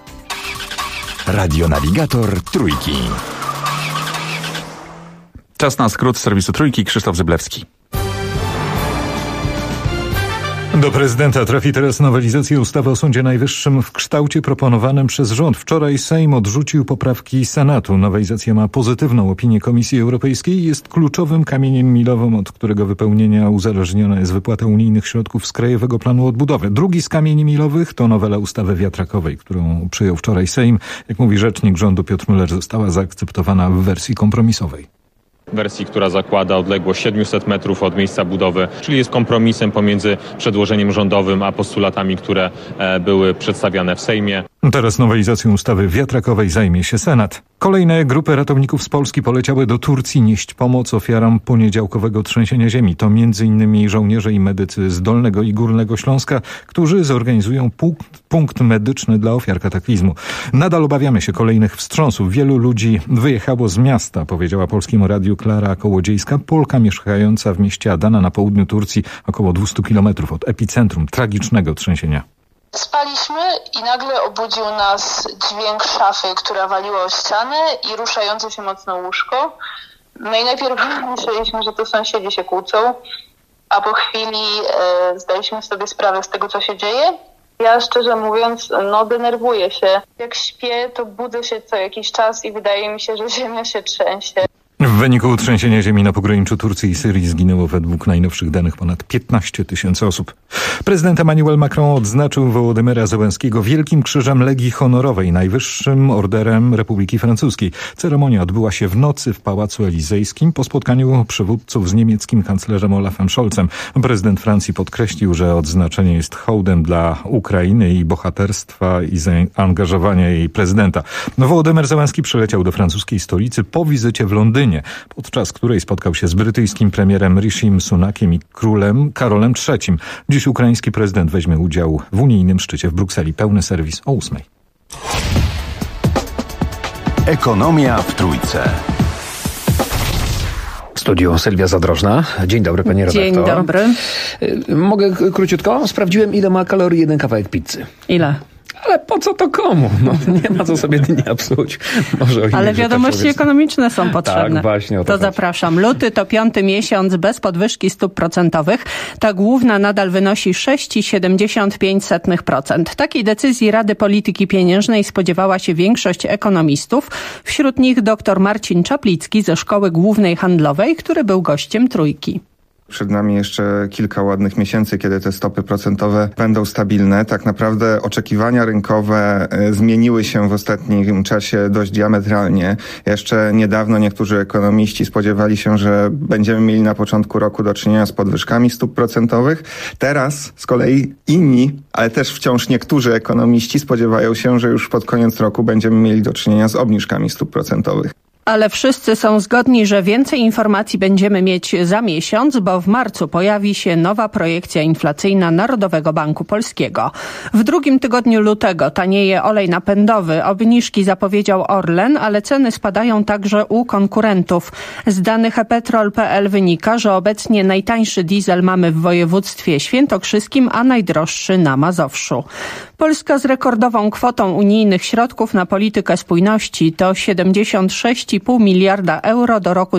Radio Navigator Trójki. Czas na skrót z serwisu Trójki. Krzysztof Zyblewski. Do prezydenta trafi teraz nowelizacja ustawy o Sądzie Najwyższym w kształcie proponowanym przez rząd. Wczoraj Sejm odrzucił poprawki Senatu. Nowelizacja ma pozytywną opinię Komisji Europejskiej i jest kluczowym kamieniem milowym, od którego wypełnienia uzależniona jest wypłata unijnych środków z Krajowego Planu Odbudowy. Drugi z kamieni milowych to nowela ustawy wiatrakowej, którą przyjął wczoraj Sejm. Jak mówi rzecznik rządu Piotr Müller, została zaakceptowana w wersji kompromisowej. Wersji, która zakłada odległość 700 metrów od miejsca budowy, czyli jest kompromisem pomiędzy przedłożeniem rządowym a postulatami, które były przedstawiane w Sejmie. Teraz nowelizacją ustawy wiatrakowej zajmie się Senat. Kolejne grupy ratowników z Polski poleciały do Turcji nieść pomoc ofiarom poniedziałkowego trzęsienia ziemi. To m.in. żołnierze i medycy z Dolnego i Górnego Śląska, którzy zorganizują punkt medyczny dla ofiar kataklizmu. Nadal obawiamy się kolejnych wstrząsów. Wielu ludzi wyjechało z miasta, powiedziała Polskiemu Radiu Klara Kołodziejska, Polka mieszkająca w mieście Adana na południu Turcji, około 200 kilometrów od epicentrum tragicznego trzęsienia. Spaliśmy i nagle obudził nas dźwięk szafy, która waliła o ścianę i ruszające się mocno łóżko. No i najpierw myśleliśmy, że to sąsiedzi się kłócą, a po chwili zdaliśmy sobie sprawę z tego, co się dzieje. Ja szczerze mówiąc, denerwuję się. Jak śpię, to budzę się co jakiś czas i wydaje mi się, że ziemia się trzęsie. W wyniku trzęsienia ziemi na pograniczu Turcji i Syrii zginęło według najnowszych danych ponad 15 000 osób. Prezydent Emmanuel Macron odznaczył Wołodymyra Zełenskiego Wielkim Krzyżem Legii Honorowej, najwyższym orderem Republiki Francuskiej. Ceremonia odbyła się w nocy w Pałacu Elizejskim po spotkaniu przywódców z niemieckim kanclerzem Olafem Scholzem. Prezydent Francji podkreślił, że odznaczenie jest hołdem dla Ukrainy i bohaterstwa i zaangażowania jej prezydenta. Wołodymyr Zełenski przyleciał do francuskiej stolicy po wizycie w Londynie. podczas której spotkał się z brytyjskim premierem Rishim Sunakiem i królem Karolem III. Dziś ukraiński prezydent weźmie udział w unijnym szczycie w Brukseli. Pełny serwis o 8:00. Ekonomia w Trójce. W studiu Sylwia Zadrożna. Dzień dobry, panie redaktor. Dzień dobry. Mogę króciutko? Sprawdziłem, ile ma kalorii jeden kawałek pizzy. Ile? Ale po co to komu? No, nie ma co sobie dnia psuć. Może ale wiadomości ekonomiczne są potrzebne. Tak, właśnie o to chodzi. Zapraszam. Luty to 5. miesiąc bez podwyżki stóp procentowych. Ta główna nadal wynosi 6,75%. Takiej decyzji Rady Polityki Pieniężnej spodziewała się większość ekonomistów. Wśród nich dr Marcin Czaplicki ze Szkoły Głównej Handlowej, który był gościem Trójki. Przed nami jeszcze kilka ładnych miesięcy, kiedy te stopy procentowe będą stabilne. Tak naprawdę oczekiwania rynkowe zmieniły się w ostatnim czasie dość diametralnie. Jeszcze niedawno niektórzy ekonomiści spodziewali się, że będziemy mieli na początku roku do czynienia z podwyżkami stóp procentowych. Teraz z kolei inni, ale też wciąż niektórzy ekonomiści spodziewają się, że już pod koniec roku będziemy mieli do czynienia z obniżkami stóp procentowych. Ale wszyscy są zgodni, że więcej informacji będziemy mieć za miesiąc, bo w marcu pojawi się nowa projekcja inflacyjna Narodowego Banku Polskiego. W drugim tygodniu lutego tanieje olej napędowy. Obniżki zapowiedział Orlen, ale ceny spadają także u konkurentów. Z danych ePetrol.pl wynika, że obecnie najtańszy diesel mamy w województwie świętokrzyskim, a najdroższy na Mazowszu. Polska z rekordową kwotą unijnych środków na politykę spójności to 76,5 miliarda euro do roku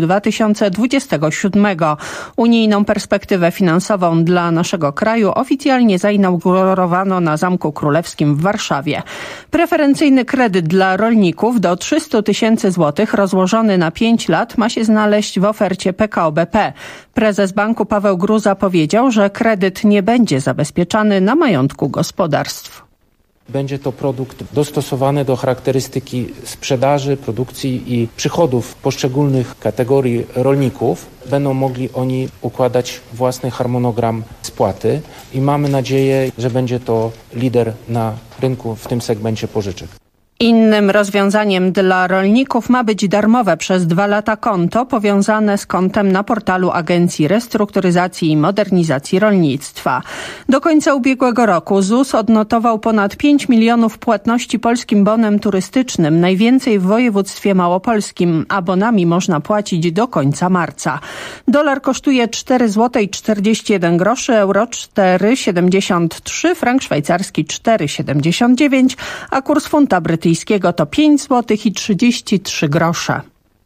2027. Unijną perspektywę finansową dla naszego kraju oficjalnie zainaugurowano na Zamku Królewskim w Warszawie. Preferencyjny kredyt dla rolników do 300 000 złotych rozłożony na 5 lat ma się znaleźć w ofercie PKO BP. Prezes banku Paweł Gruza powiedział, że kredyt nie będzie zabezpieczany na majątku gospodarstw. Będzie to produkt dostosowany do charakterystyki sprzedaży, produkcji i przychodów poszczególnych kategorii rolników. Będą mogli oni układać własny harmonogram spłaty i mamy nadzieję, że będzie to lider na rynku w tym segmencie pożyczek. Innym rozwiązaniem dla rolników ma być darmowe przez 2 lata konto powiązane z kontem na portalu Agencji Restrukturyzacji i Modernizacji Rolnictwa. Do końca ubiegłego roku ZUS odnotował ponad 5 milionów płatności polskim bonem turystycznym, najwięcej w województwie małopolskim. Abonami można płacić do końca marca. Dolar kosztuje 4,41 zł, euro 4,73, frank szwajcarski 4,79, a kurs funta brytyjskiego to 5 zł i 33 grosze.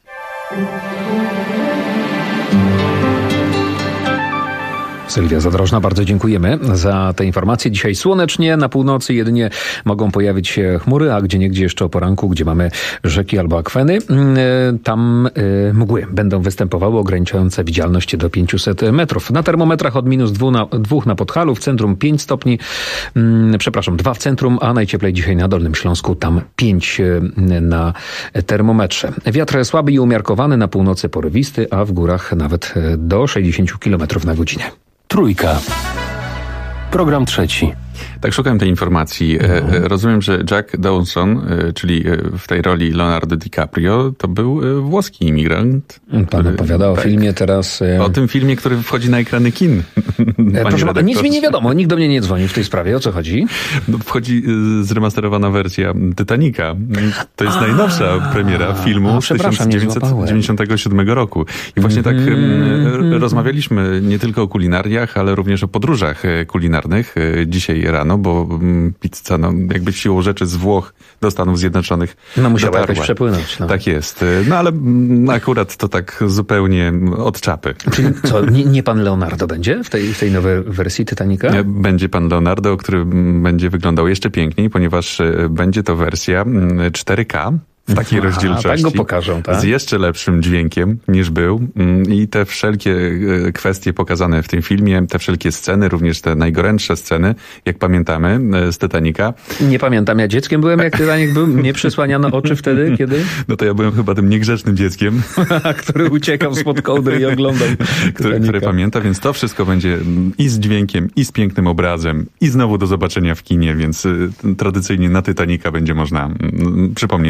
Sylwia Zadrożna, bardzo dziękujemy za te informacje. Dzisiaj słonecznie, na północy jedynie mogą pojawić się chmury, a gdzieniegdzie jeszcze o poranku, gdzie mamy rzeki albo akweny, tam mgły będą występowały ograniczające widzialność do 500 metrów. Na termometrach od -2 na Podhalu, w centrum 5 stopni, 2 w centrum, a najcieplej dzisiaj na Dolnym Śląsku, tam 5 na termometrze. Wiatr słaby i umiarkowany, na północy porywisty, a w górach nawet do 60 km na godzinę. Trójka. Program trzeci. Tak, szukałem tej informacji. Rozumiem, że Jack Dawson, czyli w tej roli Leonardo DiCaprio, to był włoski imigrant. Pan opowiada o filmie teraz... O tym filmie, który wchodzi na ekrany kin. Proszę, nic mi nie wiadomo, nikt do mnie nie dzwoni w tej sprawie. O co chodzi? No, wchodzi zremasterowana wersja Titanica. To jest najnowsza premiera filmu z 1997 roku. I właśnie tak rozmawialiśmy nie tylko o kulinariach, ale również o podróżach kulinarnych dzisiaj rano, bo pizza, jakby siłą rzeczy z Włoch do Stanów Zjednoczonych musiała jakoś przepłynąć. No. Tak jest. No ale akurat to tak zupełnie od czapy. Czyli co, nie pan Leonardo będzie w tej nowej wersji Titanica? Będzie pan Leonardo, który będzie wyglądał jeszcze piękniej, ponieważ będzie to wersja 4K. W takiej rozdzielczości. Tak go pokażą, tak? Z jeszcze lepszym dźwiękiem niż był. I te wszelkie kwestie pokazane w tym filmie, te wszelkie sceny, również te najgorętsze sceny, jak pamiętamy z Titanica. Nie pamiętam, ja dzieckiem byłem, jak Titanic był. Nie przysłaniano oczy wtedy, kiedy? No to ja byłem chyba tym niegrzecznym dzieckiem. Który uciekał spod kołdry i oglądał który pamięta, więc to wszystko będzie i z dźwiękiem, i z pięknym obrazem, i znowu do zobaczenia w kinie, więc tradycyjnie na Titanica będzie można przypomnieć sobie, jak to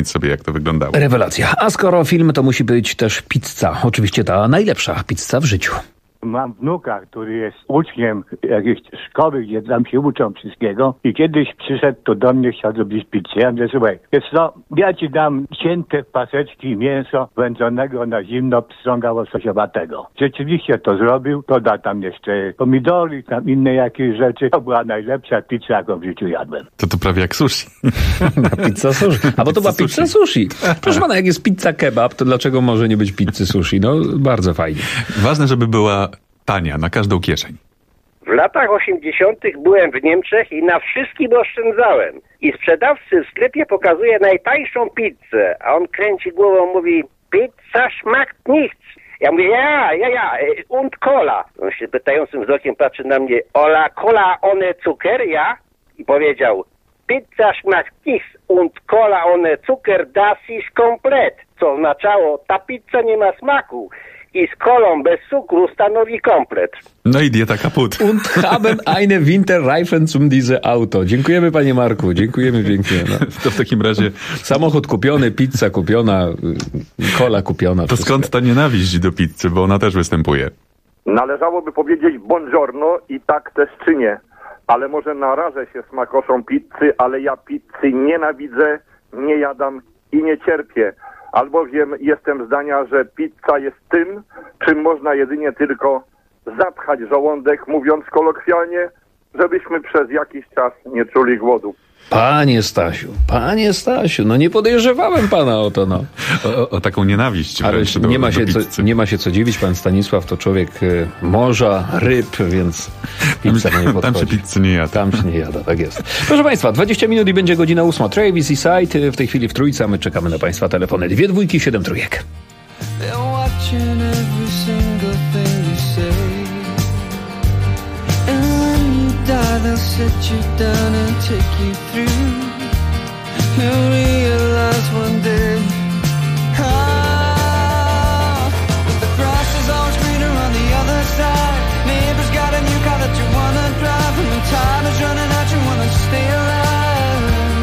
to wyglądało. Rewelacja. A skoro film, to musi być też pizza. Oczywiście ta najlepsza pizza w życiu. Mam wnuka, który jest uczniem jakiejś szkoły, gdzie tam się uczą wszystkiego i kiedyś przyszedł tu do mnie, chciał zrobić pizzę. Ja mówię, słuchaj, wiesz co, ja ci dam cięte paseczki mięso wędzonego na zimno, pstrąga łososiowatego. Rzeczywiście to zrobił, doda tam jeszcze pomidory, tam inne jakieś rzeczy. To była najlepsza pizza, jaką w życiu jadłem. To prawie jak sushi. Pizza sushi. A bo to była pizza sushi. Proszę pana, jak jest pizza kebab, to dlaczego może nie być pizzy sushi? No, bardzo fajnie. Ważne, żeby była tania, na każdą kieszeń. W latach 80. byłem w Niemczech i na wszystkim oszczędzałem. I sprzedawcy w sklepie pokazuje najtańszą pizzę, a on kręci głową, mówi: Pizza schmeckt nichts. Ja mówię: ja, und Cola. On się pytającym wzrokiem patrzy na mnie: Ola, Cola ohne Zucker, ja? I powiedział: Pizza schmeckt nichts und Cola ohne Zucker, das ist komplett. Co oznaczało: ta pizza nie ma smaku. I z kolą bez cukru stanowi komplet. No i dieta kaput. Und haben eine Winterreifen zum diese Auto. Dziękujemy, panie Marku, dziękujemy pięknie. No. To w takim razie... Samochód kupiony, pizza kupiona, kola kupiona. To wszystko. Skąd ta nienawiść do pizzy, bo ona też występuje? Należałoby powiedzieć buongiorno i tak też czynię. Ale może narażę się smakoszom pizzy, ale ja pizzy nienawidzę, nie jadam i nie cierpię. Albowiem jestem zdania, że pizza jest tym, czym można jedynie tylko zapchać żołądek, mówiąc kolokwialnie, żebyśmy przez jakiś czas nie czuli głodu. Panie Stasiu, no nie podejrzewałem pana o to, no. O taką nienawiść. Ale nie ma się co dziwić, pan Stanisław to człowiek morza, ryb, więc pizza nie podchodzi. Tam się pizzy nie jada. Tam się nie jada, tak jest. Proszę państwa, 20 minut i będzie godzina 8. Travis i Side w tej chwili w Trójce, a my czekamy na państwa telefony. 2 dwójki, 7 trójek. They'll sit you down and take you through. You'll realize one day, that the grass is always greener on the other side. Neighbor's got a new car that you wanna drive, and when time is running out, you wanna stay alive.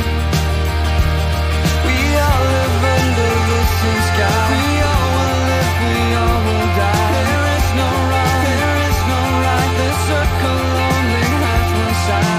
We all live under the same sky. We all will live, we all will die. There is no wrong, there is no right. The circle only has one side.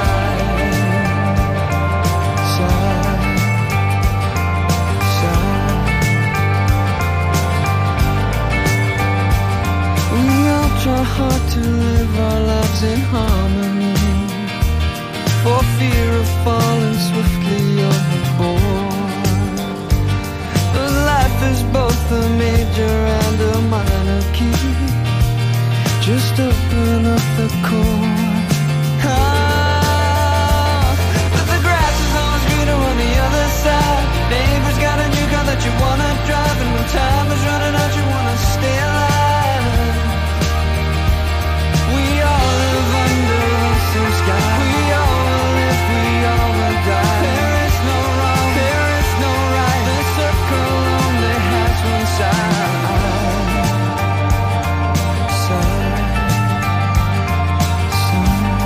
Try hard to live our lives in harmony, for fear of falling swiftly overboard. But life is both a major and a minor key. Just open up the chord. But the grass is always greener on the other side. Neighbor's got a new car that you wanna drive, and when time is running out, you wanna stay alive. Sky. We all will live, we all will die. There is no wrong, there is no right. The circle only has one side. Side, side.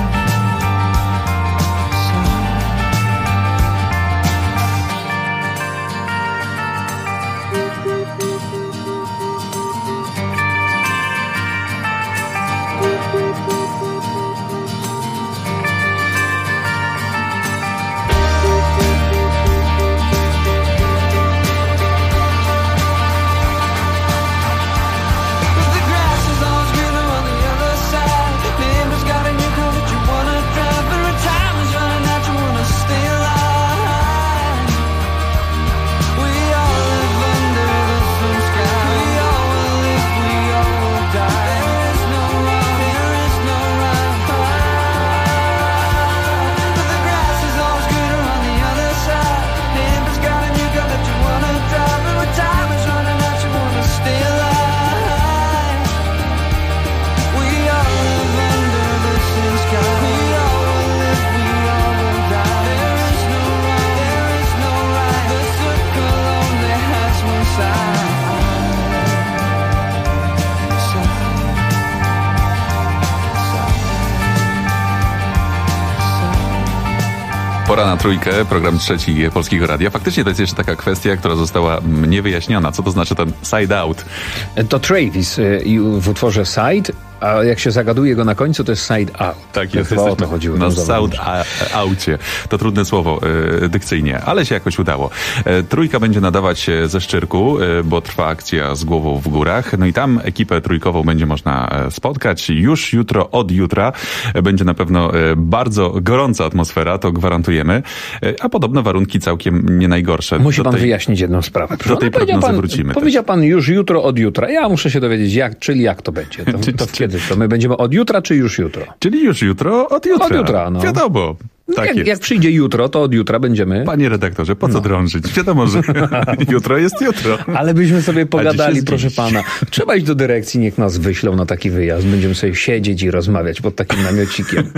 Pora na trójkę, program trzeci Polskiego Radia. Faktycznie to jest jeszcze taka kwestia, która została niewyjaśniona. Co to znaczy ten side out? To Travis w utworze Side, a jak się zagaduje go na końcu, to jest side out. Tak jest, chyba o to chodziło. Na side outie. To trudne słowo dykcyjnie, ale się jakoś udało. Trójka będzie nadawać ze Szczyrku, bo trwa akcja z głową w górach. No i tam ekipę trójkową będzie można spotkać już jutro, od jutra. Będzie na pewno bardzo gorąca atmosfera, to gwarantujemy. A podobno warunki całkiem nie najgorsze. Musi pan wyjaśnić jedną sprawę. Do tej prognozy wrócimy. Powiedział pan już jutro, od jutra. Ja muszę się dowiedzieć, jak to będzie. To kiedy? To my będziemy od jutra, czy już jutro? Czyli już jutro, od jutra. Od jutra, no. Wiadomo. Tak jak przyjdzie jutro, to od jutra będziemy... Panie redaktorze, po co drążyć? Wiadomo, że jutro jest jutro. Ale byśmy sobie pogadali, proszę pana. Trzeba iść do dyrekcji, niech nas wyślą na taki wyjazd. Będziemy sobie siedzieć i rozmawiać pod takim namiocikiem.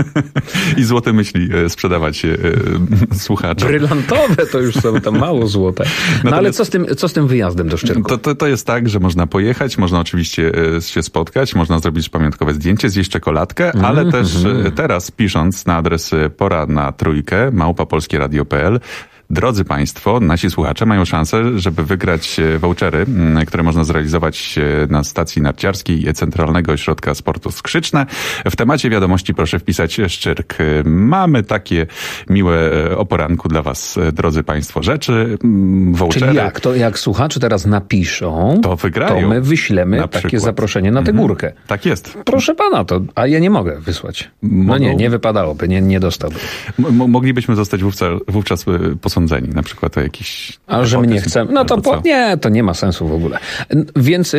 I złote myśli sprzedawać słuchaczom. Brylantowe to już są tam mało złote. No ale co z tym wyjazdem do Szczyrku? To jest tak, że można pojechać, można oczywiście się spotkać, można zrobić pamiątkowe zdjęcie, zjeść czekoladkę, ale też teraz pisząc na adres pora na trójkę @polskieradio.pl. Drodzy Państwo, nasi słuchacze mają szansę, żeby wygrać vouchery, które można zrealizować na stacji narciarskiej Centralnego Ośrodka Sportu Skrzyczne. W temacie wiadomości proszę wpisać Szczyrk. Mamy takie miłe o poranku dla Was, drodzy Państwo, rzeczy, vouchery. Czyli jak słuchacze teraz napiszą, to wygrają. To my wyślemy takie zaproszenie na tę górkę. Tak jest. Proszę pana, a ja nie mogę wysłać. No nie wypadałoby, nie dostałbym. Moglibyśmy zostać wówczas posądzeni, na przykład o jakiś... A że my nie chcemy. No to nie ma sensu w ogóle. Więc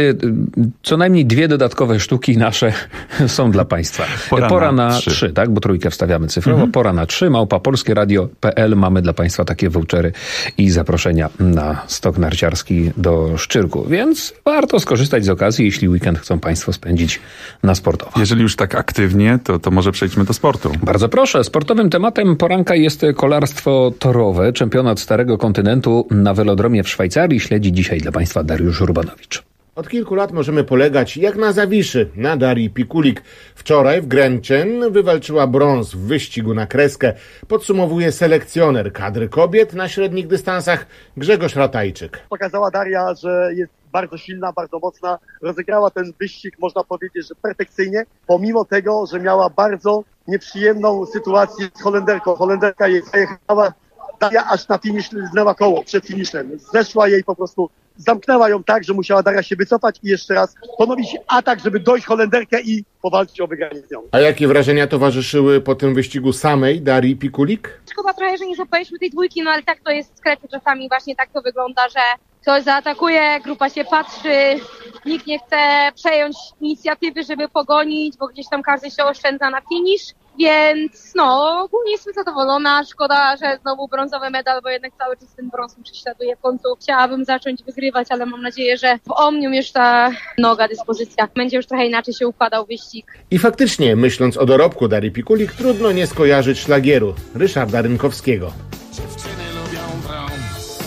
co najmniej 2 dodatkowe sztuki nasze są dla Państwa. Pora na 3, tak? Bo trójkę wstawiamy cyfrowo. Pora na 3, @polskieradio.pl. Mamy dla Państwa takie vouchery i zaproszenia na stok narciarski do Szczyrku. Więc warto skorzystać z okazji, jeśli weekend chcą Państwo spędzić na sportowo. Jeżeli już tak aktywnie, to może przejdźmy do sportu. Bardzo proszę. Sportowym tematem poranka jest kolarstwo torowe. Czempionat Starego Kontynentu na welodromie w Szwajcarii śledzi dzisiaj dla Państwa Dariusz Urbanowicz. Od kilku lat możemy polegać jak na Zawiszy, na Darii Pikulik. Wczoraj w Grenchen wywalczyła brąz w wyścigu na kreskę. Podsumowuje selekcjoner kadry kobiet na średnich dystansach Grzegorz Ratajczyk. Pokazała Daria, że jest bardzo silna, bardzo mocna. Rozegrała ten wyścig, można powiedzieć, że perfekcyjnie, pomimo tego, że miała bardzo nieprzyjemną sytuację z Holenderką. Holenderka jej zajechała, Daria aż na finisz znęła koło przed finiszem. Zeszła jej po prostu, zamknęła ją tak, że musiała Daria się wycofać i jeszcze raz ponowić atak, żeby dojść Holenderkę i powalczyć o wygranie z nią. A jakie wrażenia towarzyszyły po tym wyścigu samej Darii Pikulik? Szkoda trochę, że nie złapaliśmy tej dwójki, no ale tak to jest w skrecie czasami, właśnie tak to wygląda, że ktoś zaatakuje, grupa się patrzy, nikt nie chce przejąć inicjatywy, żeby pogonić, bo gdzieś tam każdy się oszczędza na finisz. Więc ogólnie jestem zadowolona. Szkoda, że znowu brązowy medal, bo jednak cały czas ten brąz mnie prześladuje. W końcu chciałabym zacząć wygrywać, ale mam nadzieję, że w Omnium już ta noga, dyspozycja będzie już trochę inaczej się układał wyścig. I faktycznie, myśląc o dorobku Darii Pikulik, trudno nie skojarzyć szlagieru Ryszarda Rynkowskiego. Dziewczyny lubią brąz,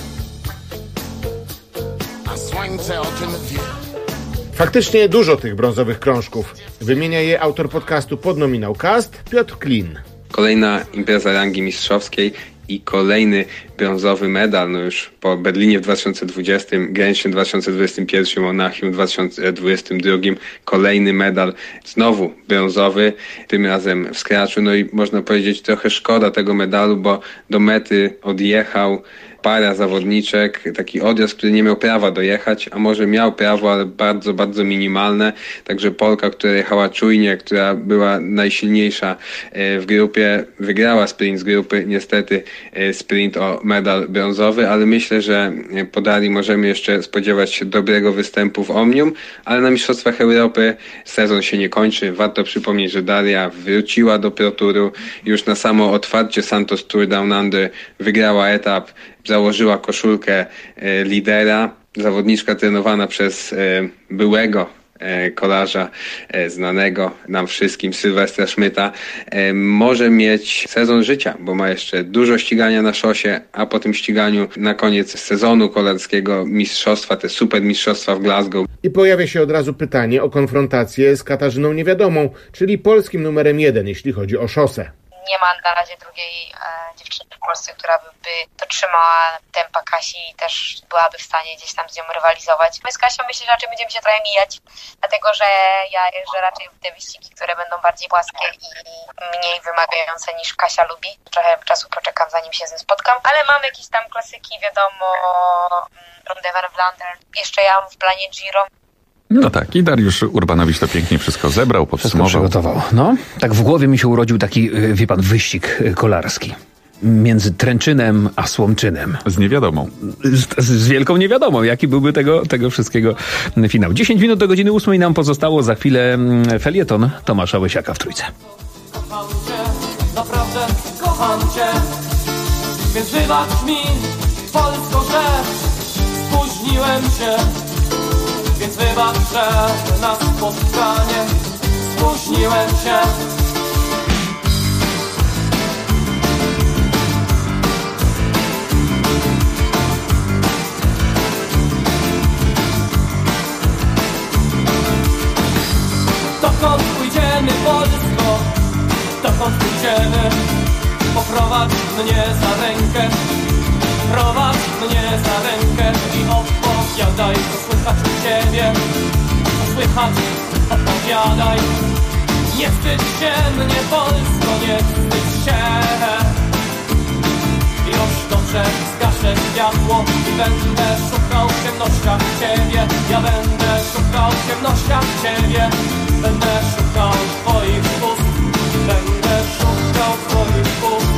a słońce o tym wie. Faktycznie dużo tych brązowych krążków. Wymienia je autor podcastu Podnominał Cast, Piotr Klin. Kolejna impreza rangi mistrzowskiej i kolejny brązowy medal, już po Berlinie w 2020, Grenchen w 2021, Monachium w 2022, kolejny medal, znowu brązowy, tym razem w scratchu, i można powiedzieć trochę szkoda tego medalu, bo do mety odjechał para zawodniczek, taki odjazd, który nie miał prawa dojechać, a może miał prawo, ale bardzo, bardzo minimalne. Także Polka, która jechała czujnie, która była najsilniejsza w grupie, wygrała sprint z grupy, niestety sprint o medal brązowy, ale myślę, że po Darii możemy jeszcze spodziewać się dobrego występu w Omnium, ale na Mistrzostwach Europy sezon się nie kończy. Warto przypomnieć, że Daria wróciła do Pro Touru, już na samo otwarcie Santos Tour Down Under wygrała etap, założyła koszulkę lidera, zawodniczka trenowana przez byłego kolarza znanego nam wszystkim, Sylwestra Szmyta, może mieć sezon życia, bo ma jeszcze dużo ścigania na szosie, a po tym ściganiu na koniec sezonu kolarskiego mistrzostwa, te super mistrzostwa w Glasgow. I pojawia się od razu pytanie o konfrontację z Katarzyną Niewiadomą, czyli polskim numerem 1, jeśli chodzi o szosę. nie ma na razie drugiej dziewczyny w Polsce, która by dotrzymała tempa Kasi i też byłaby w stanie gdzieś tam z nią rywalizować. My z Kasią myślę, że raczej będziemy się trochę mijać, dlatego że ja jeżdżę raczej w te wyścigi, które będą bardziej płaskie i mniej wymagające niż Kasia lubi. Trochę czasu poczekam, zanim się z nim spotkam, ale mam jakieś tam klasyki, wiadomo, Ronde van Vlaanderen. Jeszcze ja mam w planie Giro. No tak, i Dariusz Urbanowicz to pięknie wszystko zebrał, podsumował. Wszystko przygotował. No, tak w głowie mi się urodził taki, wie pan, wyścig kolarski. Między Tręczynem a Słomczynem. Z niewiadomą. Z wielką niewiadomą, jaki byłby tego wszystkiego finał. 10 minut do godziny 8 nam pozostało. Za chwilę felieton Tomasza Łysiaka w Trójce. Kocham cię, naprawdę kocham cię, więc wybacz mi, Polsko, że spóźniłem się, więc wybacz, że na spotkanie spóźniłem się. Dokąd pójdziemy, Polsko? Dokąd pójdziemy? Poprowadź mnie za rękę, prowadź mnie za rękę i opowiadaj, co słychać u ciebie, co słychać, opowiadaj. Nie wstydź się mnie, Polsko, nie wstydź się. Już dobrze zgaszę światło i będę szukał w ciemnościach ciebie. Ja będę szukał w ciemnościach ciebie. Będę szukał twoich ust. Będę szukał twoich ust.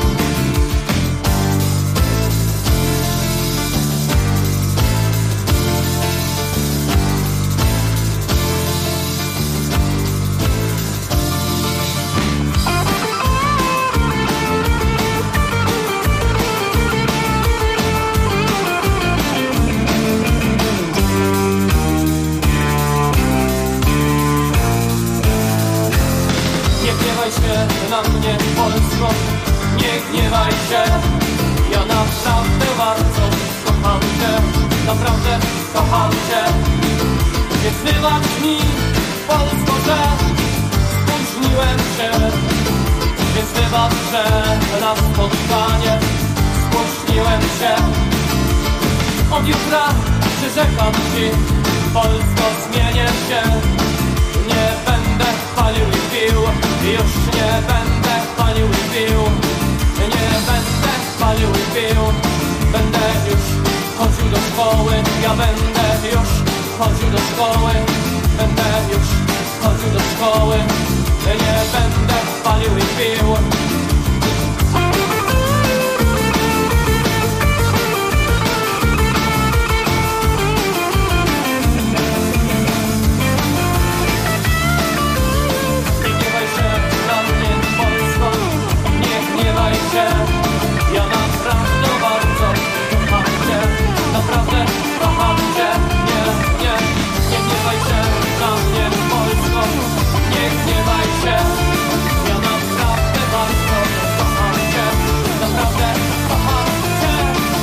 Na mnie, Polsko, nie gniewaj się. Ja naprawdę bardzo kocham cię, naprawdę kocham cię. Więc wybacz mi, Polsko, że spóźniłem się. Więc wybacz, że na spotkanie spóźniłem się. Od jutra przyrzekam ci, Polsko, zmienię się. Nie będę palił i pił, już nie będę palił i pił. Nie będę palił i pił. Będę już chodził do szkoły. Ja będę już chodził do szkoły. Będę już chodził do szkoły. Nie będę palił i pił. Ja naprawdę bardzo kocham cię, naprawdę kocham cię. Nie gniewaj się na mnie, Polsko, nie gniewaj się. Ja naprawdę bardzo kocham cię, naprawdę kocham cię.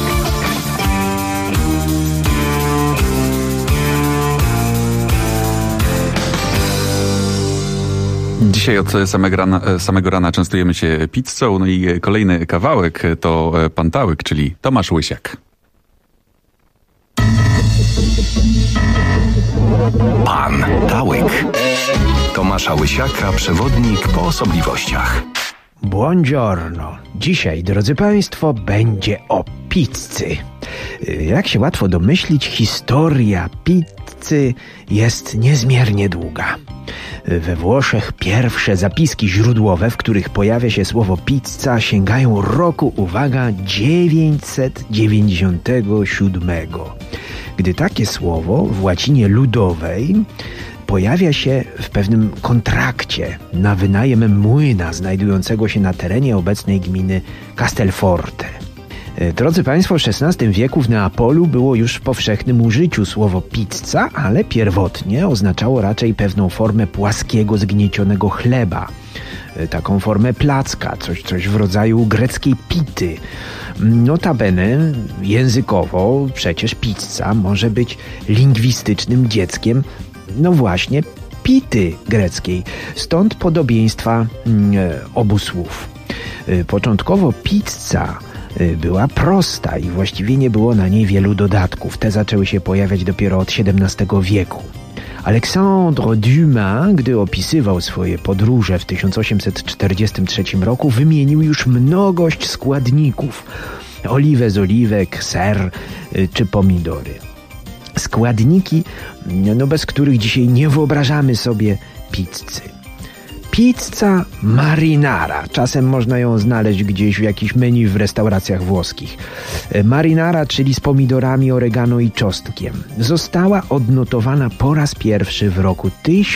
Dzisiaj od samego rana częstujemy się pizzą, no i kolejny kawałek to Pantałyk, czyli Tomasz Łysiak. Pantałyk. Tomasza Łysiaka, przewodnik po osobliwościach. Buongiorno. Dzisiaj, drodzy Państwo, będzie o pizzy. Jak się łatwo domyślić, historia pizzy jest niezmiernie długa. We Włoszech pierwsze zapiski źródłowe, w których pojawia się słowo pizza, sięgają roku, uwaga, 997, gdy takie słowo w łacinie ludowej pojawia się w pewnym kontrakcie na wynajem młyna znajdującego się na terenie obecnej gminy Castelforte. Drodzy Państwo, w XVI wieku w Neapolu było już w powszechnym użyciu słowo pizza, ale pierwotnie oznaczało raczej pewną formę płaskiego, zgniecionego chleba. Taką formę placka, coś w rodzaju greckiej pity. Notabene językowo przecież pizza może być lingwistycznym dzieckiem, no właśnie, pity greckiej. Stąd podobieństwa obu słów. Początkowo pizza była prosta i właściwie nie było na niej wielu dodatków. Te zaczęły się pojawiać dopiero od XVII wieku. Alexandre Dumas, gdy opisywał swoje podróże w 1843 roku, wymienił już mnogość składników. Oliwę z oliwek, ser czy pomidory. Składniki, bez których dzisiaj nie wyobrażamy sobie pizzy. Pizza marinara. Czasem można ją znaleźć gdzieś w jakichś menu w restauracjach włoskich. Marinara, czyli z pomidorami, oregano i czosnkiem, została odnotowana po raz pierwszy w roku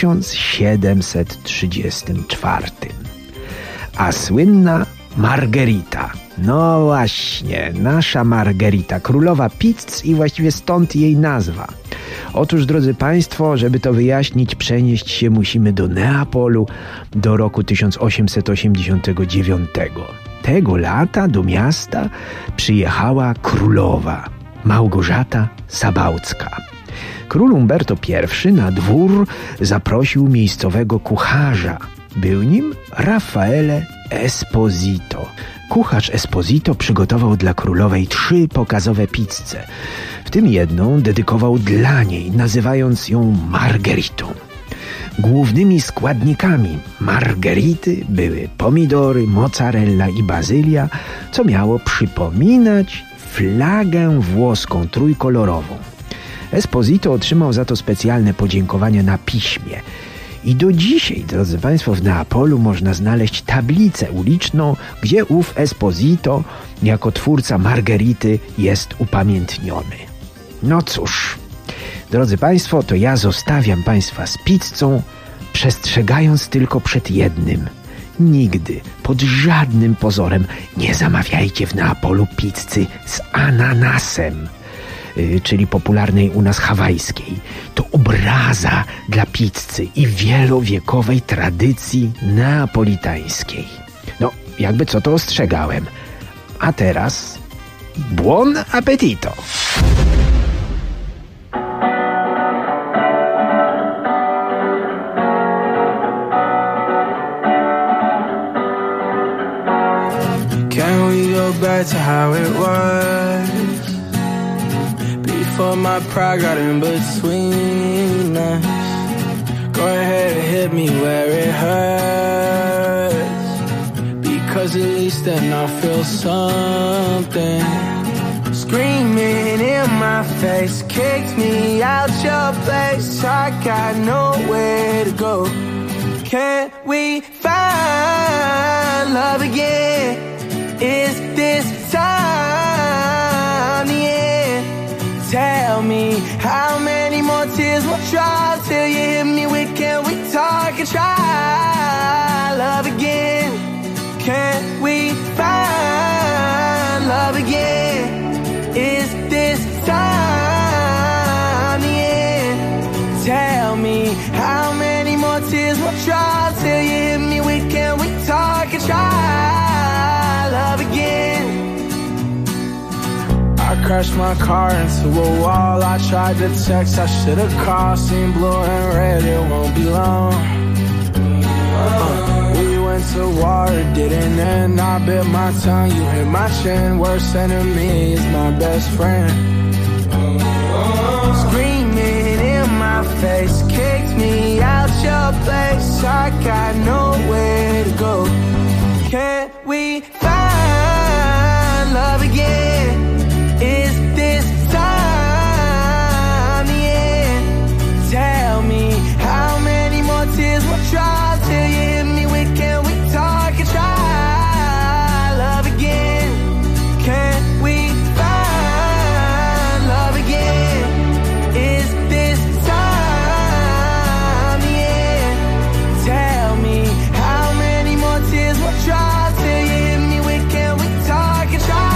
1734. A słynna Margherita. No właśnie, nasza Margherita, królowa pizz i właściwie stąd jej nazwa. Otóż, drodzy Państwo, żeby to wyjaśnić, przenieść się musimy do Neapolu do roku 1889. Tego lata do miasta przyjechała królowa Małgorzata Sabałcka. Król Umberto I na dwór zaprosił miejscowego kucharza. Był nim Raffaele Esposito. Kucharz Esposito przygotował dla królowej 3 pokazowe pizze. W tym jedną dedykował dla niej, nazywając ją Margheritą. Głównymi składnikami margherity były pomidory, mozzarella i bazylia, co miało przypominać flagę włoską trójkolorową. Esposito otrzymał za to specjalne podziękowania na piśmie. I do dzisiaj, drodzy Państwo, w Neapolu można znaleźć tablicę uliczną, gdzie ów Esposito jako twórca Margherity jest upamiętniony. No cóż, drodzy Państwo, to ja zostawiam Państwa z pizzą, przestrzegając tylko przed jednym. Nigdy, pod żadnym pozorem nie zamawiajcie w Neapolu pizzy z ananasem, czyli popularnej u nas hawajskiej. To obraza dla pizzy i wielowiekowej tradycji neapolitańskiej. No, jakby co, to ostrzegałem. A teraz buon appetito! Can we go back to how it was? Before my pride got in between us. Go ahead and hit me where it hurts, because at least then I'll feel something. Screaming in my face, kicked me out your place. I got nowhere to go. Can we find love again? Is this time the end? Tell me how many more tears will drop till you hit me with, can we talk and try love again? Can we find love again? Is this time the end? Tell me how many more tears will drop till you hit me with, can we talk and try love again? I crashed my car into a wall. I tried to text, I should've called. Seen blue and red, it won't be long. We went to war, it didn't end. I bit my tongue, you hit my chin. Worst enemy is my best friend. Screaming in my face, kicked me out your place. I got nowhere to go. Can we find love again? Is this time the end? Tell me how many more tears will drop till you hit me with, can we talk and try love again? Can we find love again? Is this time the end? Tell me how many more tears will drop till you hit me with, can we talk and try?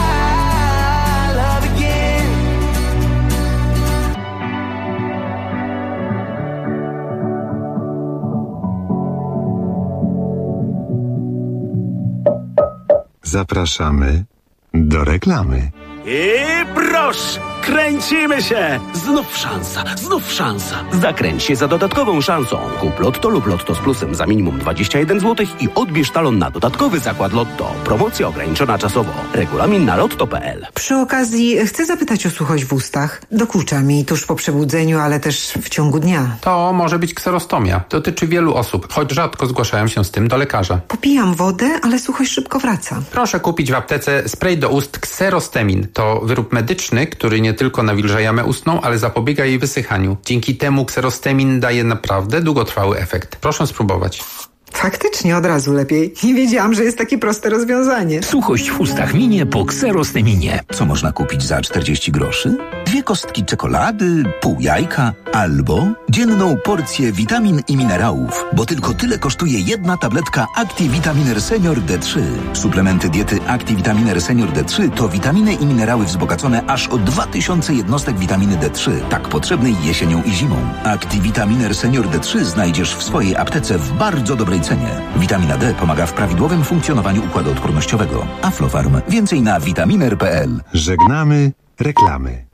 Zapraszamy do reklamy. I proszę! Kręcimy się! Znów szansa. Zakręć się za dodatkową szansą. Kup Lotto lub Lotto z plusem za minimum 21 zł i odbierz talon na dodatkowy zakład Lotto. Promocja ograniczona czasowo. Regulamin na lotto.pl. Przy okazji chcę zapytać o suchość w ustach. Dokucza mi tuż po przebudzeniu, ale też w ciągu dnia. To może być kserostomia. Dotyczy wielu osób, choć rzadko zgłaszają się z tym do lekarza. Popijam wodę, ale suchość szybko wraca. Proszę kupić w aptece spray do ust Kserostemin. To wyrób medyczny, który nie tylko nawilża jamę ustną, ale zapobiega jej wysychaniu. Dzięki temu Kserostemin daje naprawdę długotrwały efekt. Proszę spróbować. Faktycznie od razu lepiej. Nie wiedziałam, że jest takie proste rozwiązanie. Suchość w ustach minie po Kserosteminie. Co można kupić za 40 groszy? 2 kostki czekolady, pół jajka albo dzienną porcję witamin i minerałów, bo tylko tyle kosztuje jedna tabletka Activitaminer Senior D3. Suplementy diety Activitaminer Senior D3 to witaminy i minerały wzbogacone aż o 2000 jednostek witaminy D3, tak potrzebnej jesienią i zimą. Activitaminer Senior D3 znajdziesz w swojej aptece w bardzo dobrej cenie. Witamina D pomaga w prawidłowym funkcjonowaniu układu odpornościowego. Aflofarm. Więcej na vitaminer.pl. Żegnamy reklamy.